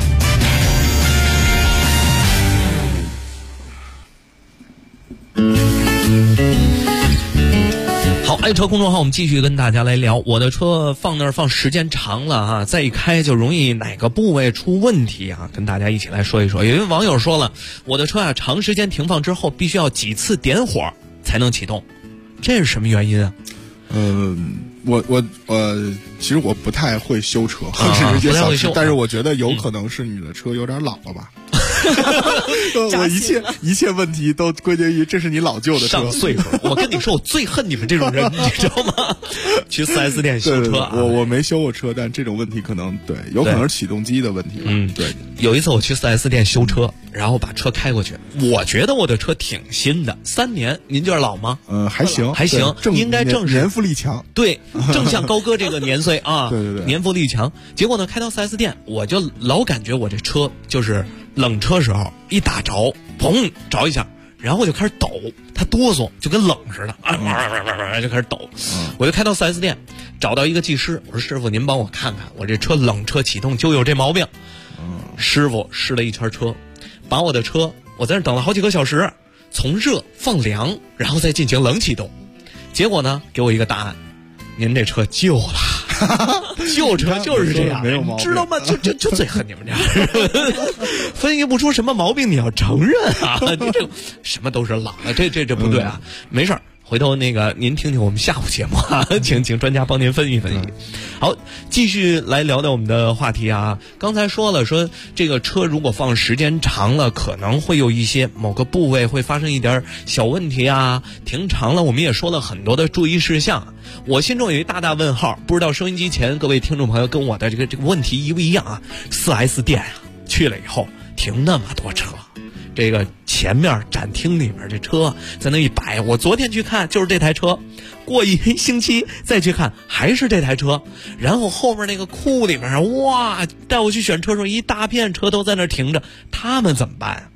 好，爱车公众号，我们继续跟大家来聊。我的车放那儿放时间长了啊，再一开就容易哪个部位出问题啊，跟大家一起来说一说。有一位网友说了，我的车啊长时间停放之后必须要几次点火才能启动，这是什么原因啊？ 我其实我不太会修车， 不太会修， 但是我觉得有可能是你的车有点老了吧。我一切问题都归结于这是你老旧的车， 上岁数。我跟你说，我最恨你们这种人，你知道吗？去4S 店修车啊！ 我没修过车，但这种问题可能对，有可能是启动机的问题。对。 有一次我去4S 店修车，然后把车开过去，我觉得我的车挺新的，3年，您觉得老吗？ 还行， 应该正是年富力强。 对，正像高哥这个年岁啊， 对， 年富力强。结果呢，开到4S 店，我就老感觉我这车就是冷车时候一打着，砰着一下，然后我就开始抖，它哆嗦，就跟冷似的，就开始抖。我就开到4S 店，找到一个技师，我说师傅，您帮我看看，我这车冷车启动就有这毛病。师傅试了一圈车，把我的车，我在那等了好几个小时，从热放凉，然后再进行冷启动。结果呢，给我一个答案，您这车旧了。旧车就是这样， 没有毛病， 知道吗？就最恨你们这样，分析不出什么毛病，你要承认啊！你这什么都是老了，这不对啊！没事儿，回头那个您听听我们下午节目啊，请专家帮您分析分析。好，继续来聊聊我们的话题啊。刚才说了，说这个车如果放时间长了，可能会有一些某个部位会发生一点小问题啊。停长了，我们也说了很多的注意事项。我心中有一大大问号，不知道收音机前各位听众朋友跟我的这个问题一不一样啊？4S 店啊，去了以后停那么多车。这个前面展厅里面这车在那一摆，我昨天去看就是这台车，过1星期再去看还是这台车，然后后面那个库里面哇，带我去选车时候一大片车都在那停着，他们怎么办？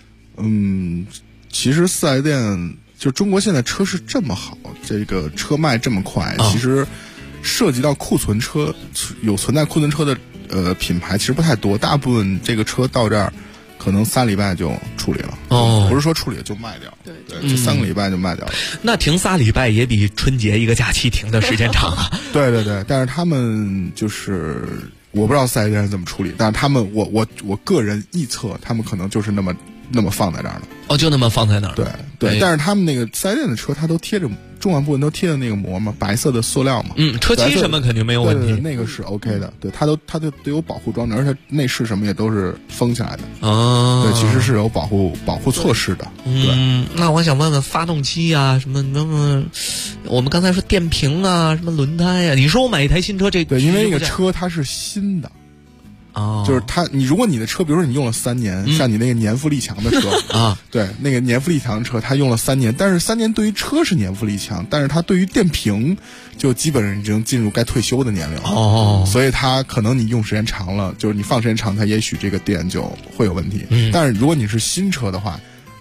其实4S店就中国现在车是这么好，这个车卖这么快，其实涉及到库存车有存在库存车的品牌其实不太多，大部分这个车到这儿可能3礼拜就处理了，不是说处理了就卖掉，对，就3个礼拜就卖掉了。 那停3礼拜也比春节一个假期停的时间长啊。 对，但是他们就是我不知道4S店怎么处理，但是他们我个人臆测，他们可能就是那么放在这儿了。 就那么放在那儿。 对，但是他们那个4S店的车，它都贴着重要部分都贴着那个膜嘛，白色的塑料嘛。 车漆什么肯定没有问题， 对，那个是 OK 的。对，它都得有保护装置，而且内饰什么也都是封起来的。对，其实是有保护措施的。对， 那我想问问发动机啊，什么我们刚才说电瓶啊，什么轮胎呀，你说我买一台新车， 对，因为那个车它是新的。就是如果你的车，比如说你用了3年，像你那个年富力强的车啊，对，那个年富力强的车，它用了3年，但是3年对于车是年富力强，但是它对于电瓶就基本上已经进入该退休的年龄了。所以它可能你用时间长了，就是你放时间长，它也许这个电就会有问题。但是如果你是新车的话，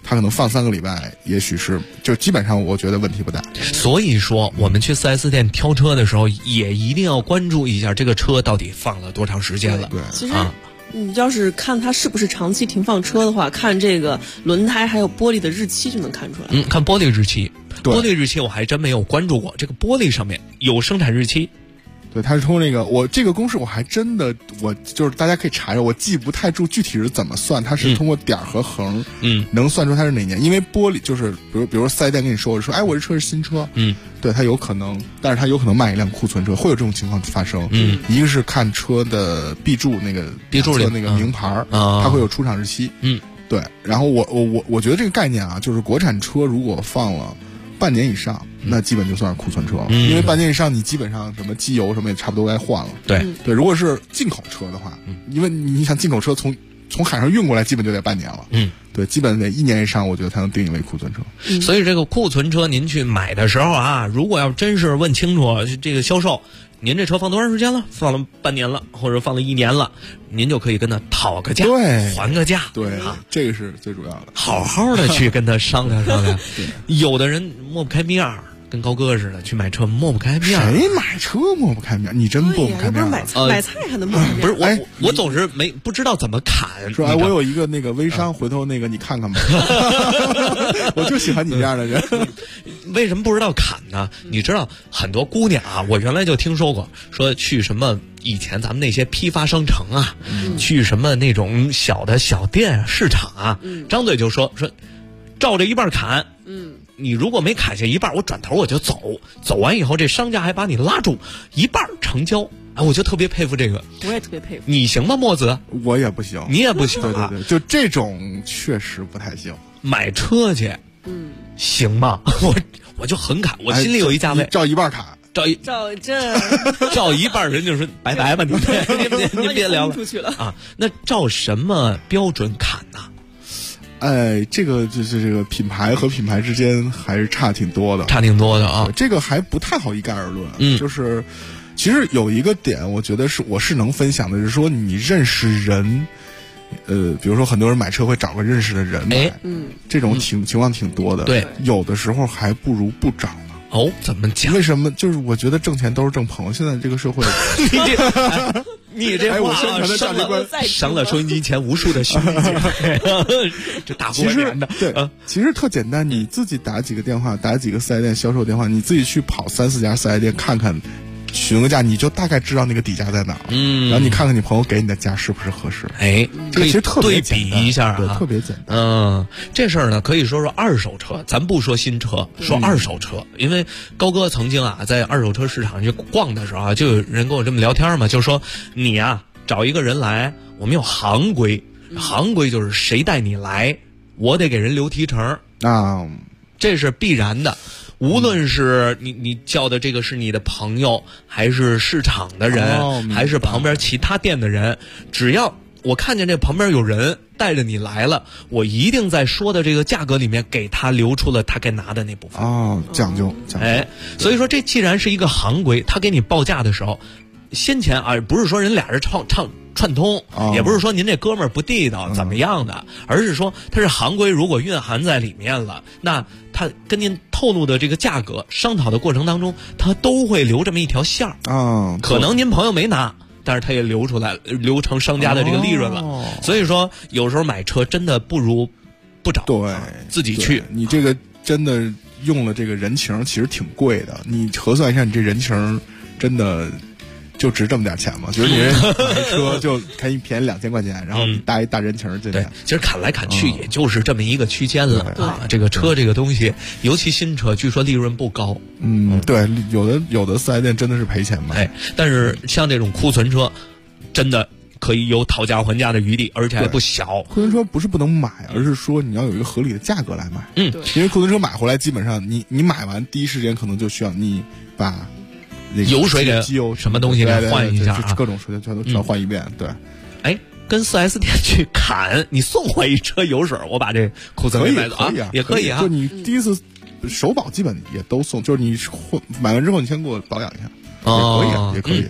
它可能放3个礼拜，也许是就基本上我觉得问题不大。 所以说我们去 4S 店挑车的时候，也一定要关注一下这个车到底放了多长时间了。 对， 其实你要是看它是不是长期停放车的话，看这个轮胎还有玻璃的日期就能看出来。 看玻璃日期，玻璃日期我还真没有关注过，这个玻璃上面有生产日期。 对，它是通过那个，我这个公式我还真的，我就是大家可以查查，我记不太住具体是怎么算，它是通过点和横，能算出它是哪年。因为玻璃就是，比如4S店跟你说，我说，哎，我这车是新车，对，它有可能，但是它有可能卖一辆库存车，会有这种情况发生。一个是看车的 B 柱那个 B 柱的那个名牌，它会有出厂日期。对，然后我觉得这个概念啊，就是国产车如果放了半年以上，那基本就算是库存车了。因为半年以上，你基本上什么机油什么也差不多该换了。 对， 如果是进口车的话，因为你想进口车从海上运过来，基本就得半年了。对，基本得1年以上，我觉得才能定义为库存车。 所以这个库存车，您去买的时候啊，如果要真是问清楚这个销售，您这车放多长时间了？放了半年了，或者放了1年了，您就可以跟他讨个价， 对， 还个价。 对这个是最主要的。 好好的去跟他商量商量。有的人抹不开面儿，跟高哥似的去买车抹不开面儿。 谁买车抹不开面儿？你真抹不开面儿？ 买菜还能抹开面儿？ 不是我总是不知道怎么砍。 说我有一个那个微商，回头那个你看看吧。我就喜欢你这样的人。 为什么不知道砍呢？你知道很多姑娘啊，我原来就听说过，说去什么以前咱们那些批发商城啊，去什么那种小的小店市场啊，张嘴就说照着一半砍。你如果没砍下一半，我转头我就走。走完以后，这商家还把你拉住，一半成交。哎，我就特别佩服这个。 我也特别佩服。 你行吗，墨子？ 我也不行。 你也不行啊？ 对，就这种确实不太行。 买车去，行吗？我就很砍，我心里有一价位。 照一半砍。 照一半，人就说拜拜吧，您别聊了出去了啊。那照什么标准砍呢？ 这个就是这个品牌和品牌之间还是差挺多的啊。这个还不太好一概而论。就是其实有一个点，我觉得我是能分享的，是说你认识人。比如说很多人买车会找个认识的人买，这种情况挺多的。 对， 有的时候还不如不找呢。 哦，怎么讲？ 为什么？就是我觉得挣钱都是挣朋友。现在这个社会， 你这话伤了收音机前无数的兄弟姐妹。这大过年的， 对，其实特简单，你自己打几个电话，打几个4S店销售电话，你自己去跑3-4家4S店看看。询个价，你就大概知道那个底价在哪儿。然后你看看你朋友给你的价是不是合适。这个其实特别对比一下对，特别简单。 这事儿呢，可以说二手车，咱不说新车，说二手车。因为高哥曾经啊，在二手车市场去逛的时候啊，就有人跟我这么聊天嘛，就说你啊，找一个人来，我们有行规，行规就是谁带你来，我得给人留提成啊， 这是必然的。无论是你叫的这个是你的朋友，还是市场的人，还是旁边其他店的人，只要我看见这旁边有人带着你来了，我一定在说的这个价格里面给他留出了他该拿的那部分。 讲究。 所以说这既然是一个行规，他给你报价的时候，先前啊不是说人俩人串通，也不是说您这哥们儿不地道怎么样的，而是说它是行规，如果蕴含在里面了，那他跟您透露的这个价格商讨的过程当中，他都会留这么一条线儿。可能您朋友没拿，但是他也留出来，留成商家的这个利润了。所以说有时候买车真的不如不找， 对， 自己去。 你这个真的用了这个人情，其实挺贵的。你核算一下，你这人情真的就值这么点钱吗？就是你人买车就可以便宜2000块钱，然后你搭一大人情儿， 对，其实砍来砍去也就是这么一个区间了啊。这个车这个东西，尤其新车，据说利润不高。 对，有的4S店真的是赔钱嘛。 但是像这种库存车，真的可以有讨价还价的余地，而且还不小。 库存车不是不能买，而是说你要有一个合理的价格来买。因为库存车买回来，基本上你买完第一时间可能就需要你把油水给机油什么东西给换一下， 各种水全都要换一遍。对， 跟4S店去砍，你送我一车油水，我把这库存给买走也可以啊。 就你第一次首保基本也都送，就是你买完之后你先给我保养一下，也可以。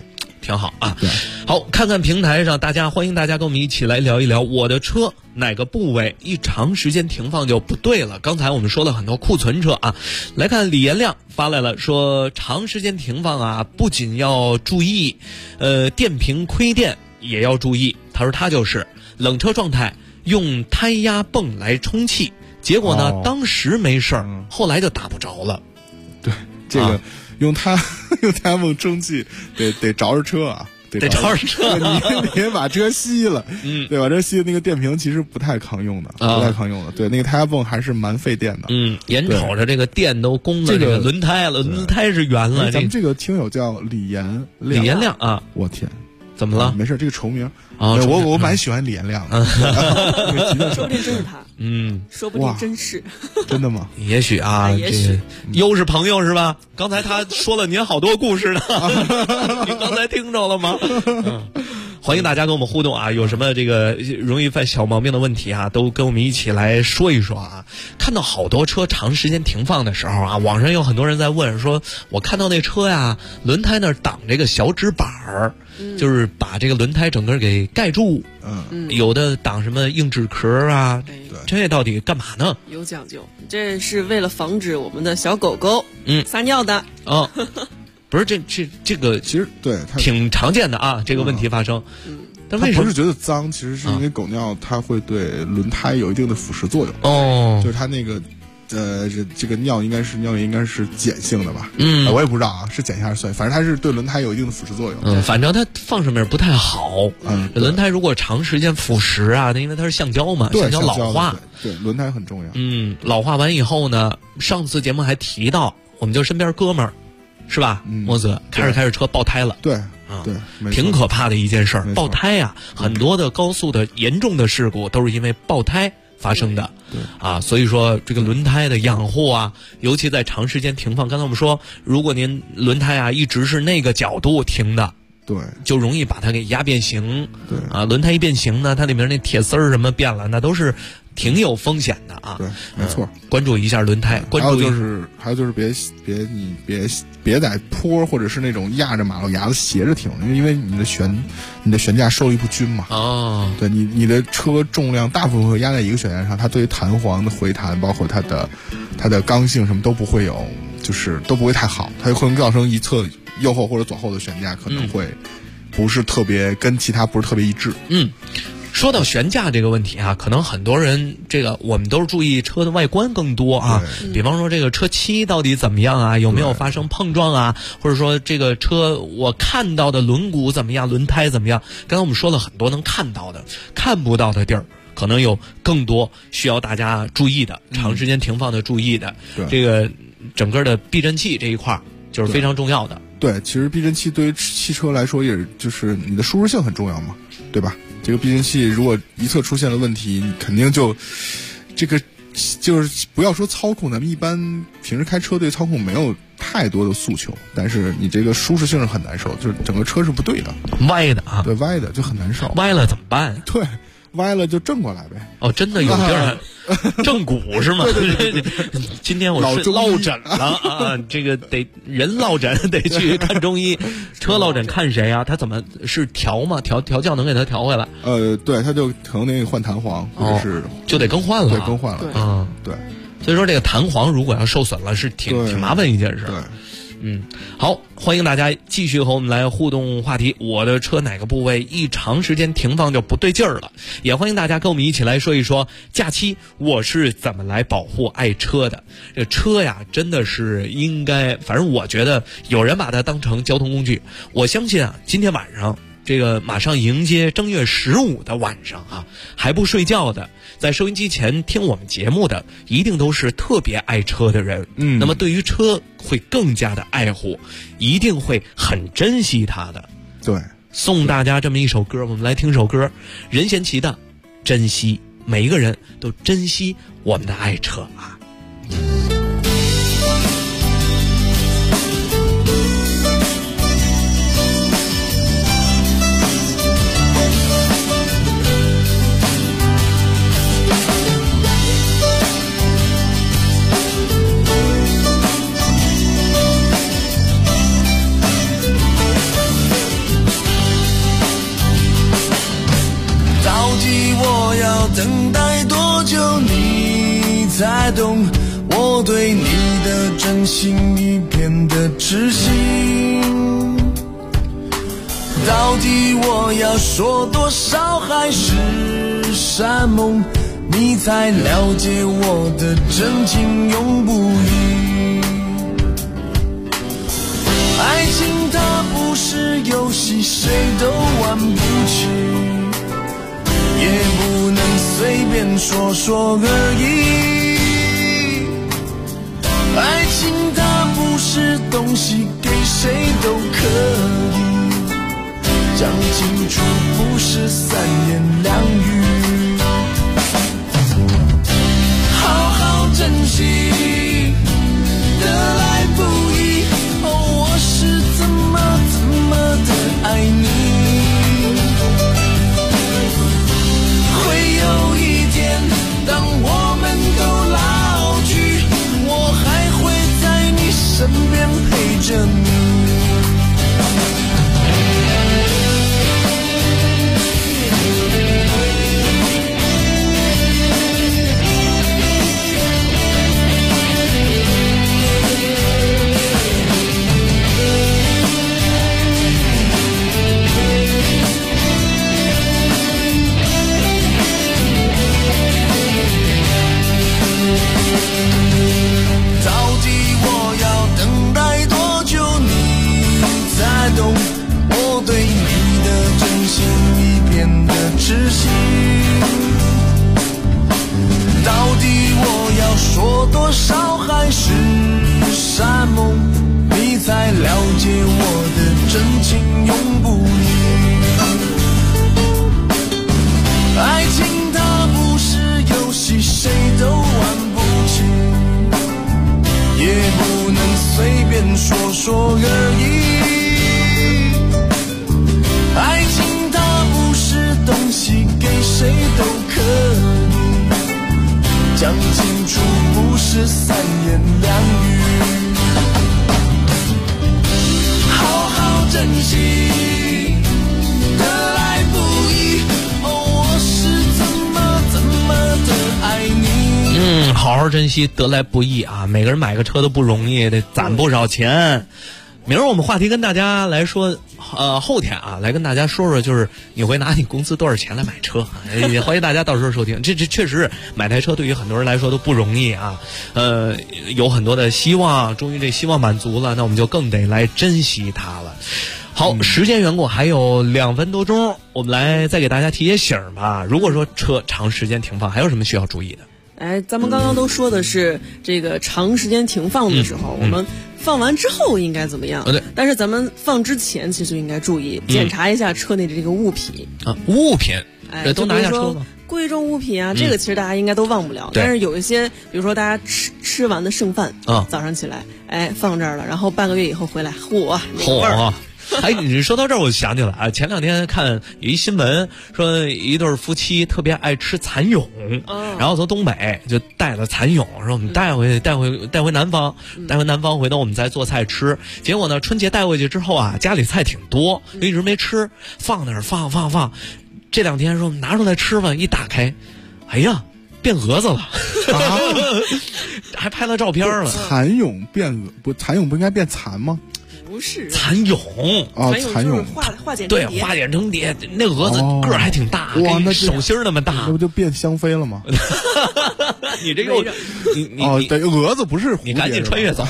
挺好啊。好，看看平台上欢迎大家跟我们一起来聊一聊，我的车哪个部位一长时间停放就不对了。刚才我们说了很多库存车啊，来看李延亮发来了，说长时间停放啊，不仅要注意电瓶亏电也要注意。他说他就是冷车状态用胎压泵来充气，结果呢当时没事儿，后来就打不着了。 对，这个用胎压泵充气得着着车啊，得着着车，你把车吸了，对吧？这吸的那个电瓶其实不太抗用的，不太抗用的。对，那个胎压泵还是蛮费电的。 眼瞅着这个电都供了这个轮胎了，轮胎是圆了。 咱们这个听友叫李延亮啊， 我天！ 怎么了？ 没事，这个重名我蛮喜欢李延亮的， 说不定真是他，说不定真是， 真的吗？ 也许啊， 也许又是朋友是吧？刚才他说了您好多故事呢，你刚才听着了吗？欢迎大家跟我们互动啊！有什么这个容易犯小毛病的问题啊，都跟我们一起来说一说啊！看到好多车长时间停放的时候啊，网上有很多人在问说，我看到那车呀，轮胎那儿挡这个小纸板儿，就是把这个轮胎整个给盖住。有的挡什么硬纸壳啊，这到底干嘛呢？ 有讲究，这是为了防止我们的小狗狗撒尿的。 不是这个其实对挺常见的啊，这个问题发生。但为什么不是觉得脏？其实是因为狗尿它会对轮胎有一定的腐蚀作用。就是它那个这个尿液应该是碱性的吧？我也不知道啊，是碱性还是酸，反正它是对轮胎有一定的腐蚀作用。 反正它放上面不太好。轮胎如果长时间腐蚀啊，那因为它是橡胶嘛，橡胶老化， 对轮胎很重要。 老化完以后呢，上次节目还提到，我们就身边哥们儿。是吧？莫子开着车爆胎了， 对， 挺可怕的一件事儿。爆胎呀，很多的高速的严重的事故都是因为爆胎发生的。所以说这个轮胎的养护啊，尤其在长时间停放。刚才我们说，如果您轮胎啊一直是那个角度停的， 对， 就容易把它给压变形。对轮胎一变形呢，它里面那铁丝儿什么变了，那都是挺有风险的啊。 对，没错。关注一下轮胎， 还有就是别在坡或者是那种压着马路牙子斜着停，因为你的悬架受力不均嘛。对，你的车重量大部分会压在一个悬架上，它对于弹簧的回弹，包括它的刚性什么都不会有，就是都不会太好，它会造成一侧右后或者左后的悬架可能会不是特别跟其他不是特别一致。 说到悬架这个问题啊，可能很多人我们都是注意车的外观更多啊，比方说这个车漆到底怎么样啊，有没有发生碰撞啊，或者说这个车我看到的轮毂怎么样，轮胎怎么样。刚才我们说了很多能看到的，看不到的地儿可能有更多需要大家注意的，长时间停放的注意的。这个整个的避震器这一块就是非常重要的。 对，其实避震器对于汽车来说也就是你的舒适性很重要嘛，对吧？这个避震器如果一侧出现了问题，你肯定就是不要说操控，咱们一般平时开车对操控没有太多的诉求，但是你这个舒适性是很难受，就是整个车是不对的， 歪的啊， 对，歪的就很难受， 歪了怎么办？ 对，歪了就正过来呗。 真的有地儿正骨是吗？对。今天我是落枕了啊，这个人落枕得去看中医，车落枕看谁啊？他怎么是调吗？调教能给他调回来？ 对，他就可能得换弹簧，或者是就得更换了， 对，更换了。对。 所以说这个弹簧如果要受损了，是挺麻烦一件事。 对。 好，欢迎大家继续和我们来互动话题，我的车哪个部位一长时间停放就不对劲儿了？也欢迎大家跟我们一起来说一说，假期我是怎么来保护爱车的。这车呀，真的是应该，反正我觉得有人把它当成交通工具，我相信啊，今天晚上这个马上迎接正月15的晚上啊，还不睡觉的，在收音机前听我们节目的，一定都是特别爱车的人。那么对于车会更加的爱护，一定会很珍惜它的。 对， 送大家这么一首歌，我们来听首歌，任贤齐的《珍惜》，每一个人都珍惜我们的爱车啊。 到底我要等待多久你才懂我对你的真心一片的痴心？到底我要说多少海誓山盟你才了解我的真情永不渝？爱情它不是游戏，谁都玩不起，也不能随便说说而已。爱情它不是东西，给谁都可以，讲清楚不是三言两语。好好珍惜，得来不易，哦，我是怎么的爱你。会有一天当我们都老去，我还会在你身边陪着你。我对你的真心一片的痴心，到底我要说多少海誓山盟你才了解我的真情永不渝？爱情它不是游戏，谁都玩不起，也不能随便说说而已。爱情它不是东西，给谁都可以，讲清楚不是三言两语。好好珍惜，得来不易，哦，我是怎么的爱你。 好好珍惜，得来不易啊！每个人买个车都不容易，得攒不少钱。明儿我们话题跟大家来说，后天啊，来跟大家说说，就是你会拿你工资多少钱来买车？也欢迎大家到时候收听。这确实买台车对于很多人来说都不容易啊，有很多的希望，终于这希望满足了，那我们就更得来珍惜它了。好，时间缘故还有2分多钟，我们来再给大家提些醒儿吧。如果说车长时间停放，还有什么需要注意的？ 哎，咱们刚刚都说的是这个长时间停放的时候，我们放完之后应该怎么样？ 对。 但是咱们放之前其实应该注意检查一下车内的这个物品啊，物品， 哎， 都拿下车吗？ 贵重物品啊，这个其实大家应该都忘不了。但是有一些，比如说大家吃完的剩饭啊，早上起来哎放这儿了，然后半个月以后回来，嚯，那个味儿。 哎，你说到这儿我想起来啊，前2天看有一新闻说一对夫妻特别爱吃蚕蛹，然后从东北就带了蚕蛹，说我们带回南方，带回南方回头我们再做菜吃。结果呢，春节带回去之后啊，家里菜挺多，一直没吃，放那儿放。这2天说我们拿出来吃吧，一打开，哎呀，变蛾子了啊！还拍了照片了。 蚕蛹蚕蛹不应该变蚕吗？ 不是蚕蛹啊，蚕蛹化茧对化茧成蝶，那蛾子个儿还挺大， 哇，那手心那么大， 那不就变香妃了吗？ 你这个你哦，对，蛾子不是蝴蝶， 你赶紧穿越走。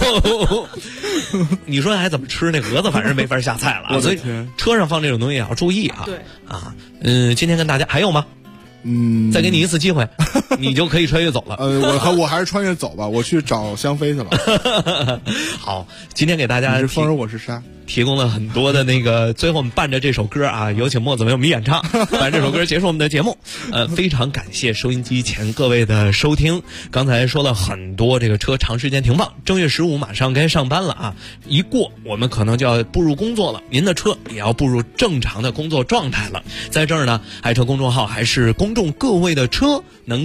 你说还怎么吃那蛾子？反正没法下菜了，所以车上放这种东西也要注意啊。 对啊，今天跟大家还有吗？再给你一次机会，你就可以穿越走了。 我还是穿越走吧，我去找香妃去了。 好，今天给大家你是风儿，我是沙， 提供了很多的那个，最后我们伴着这首歌啊，有请墨子为我们演唱，伴着这首歌结束我们的节目。非常感谢收音机前各位的收听。刚才说了很多这个车长时间停放，正月15马上该上班了啊，一过我们可能就要步入工作了，您的车也要步入正常的工作状态了。在这儿呢，爱车公众号还是公众各位的车能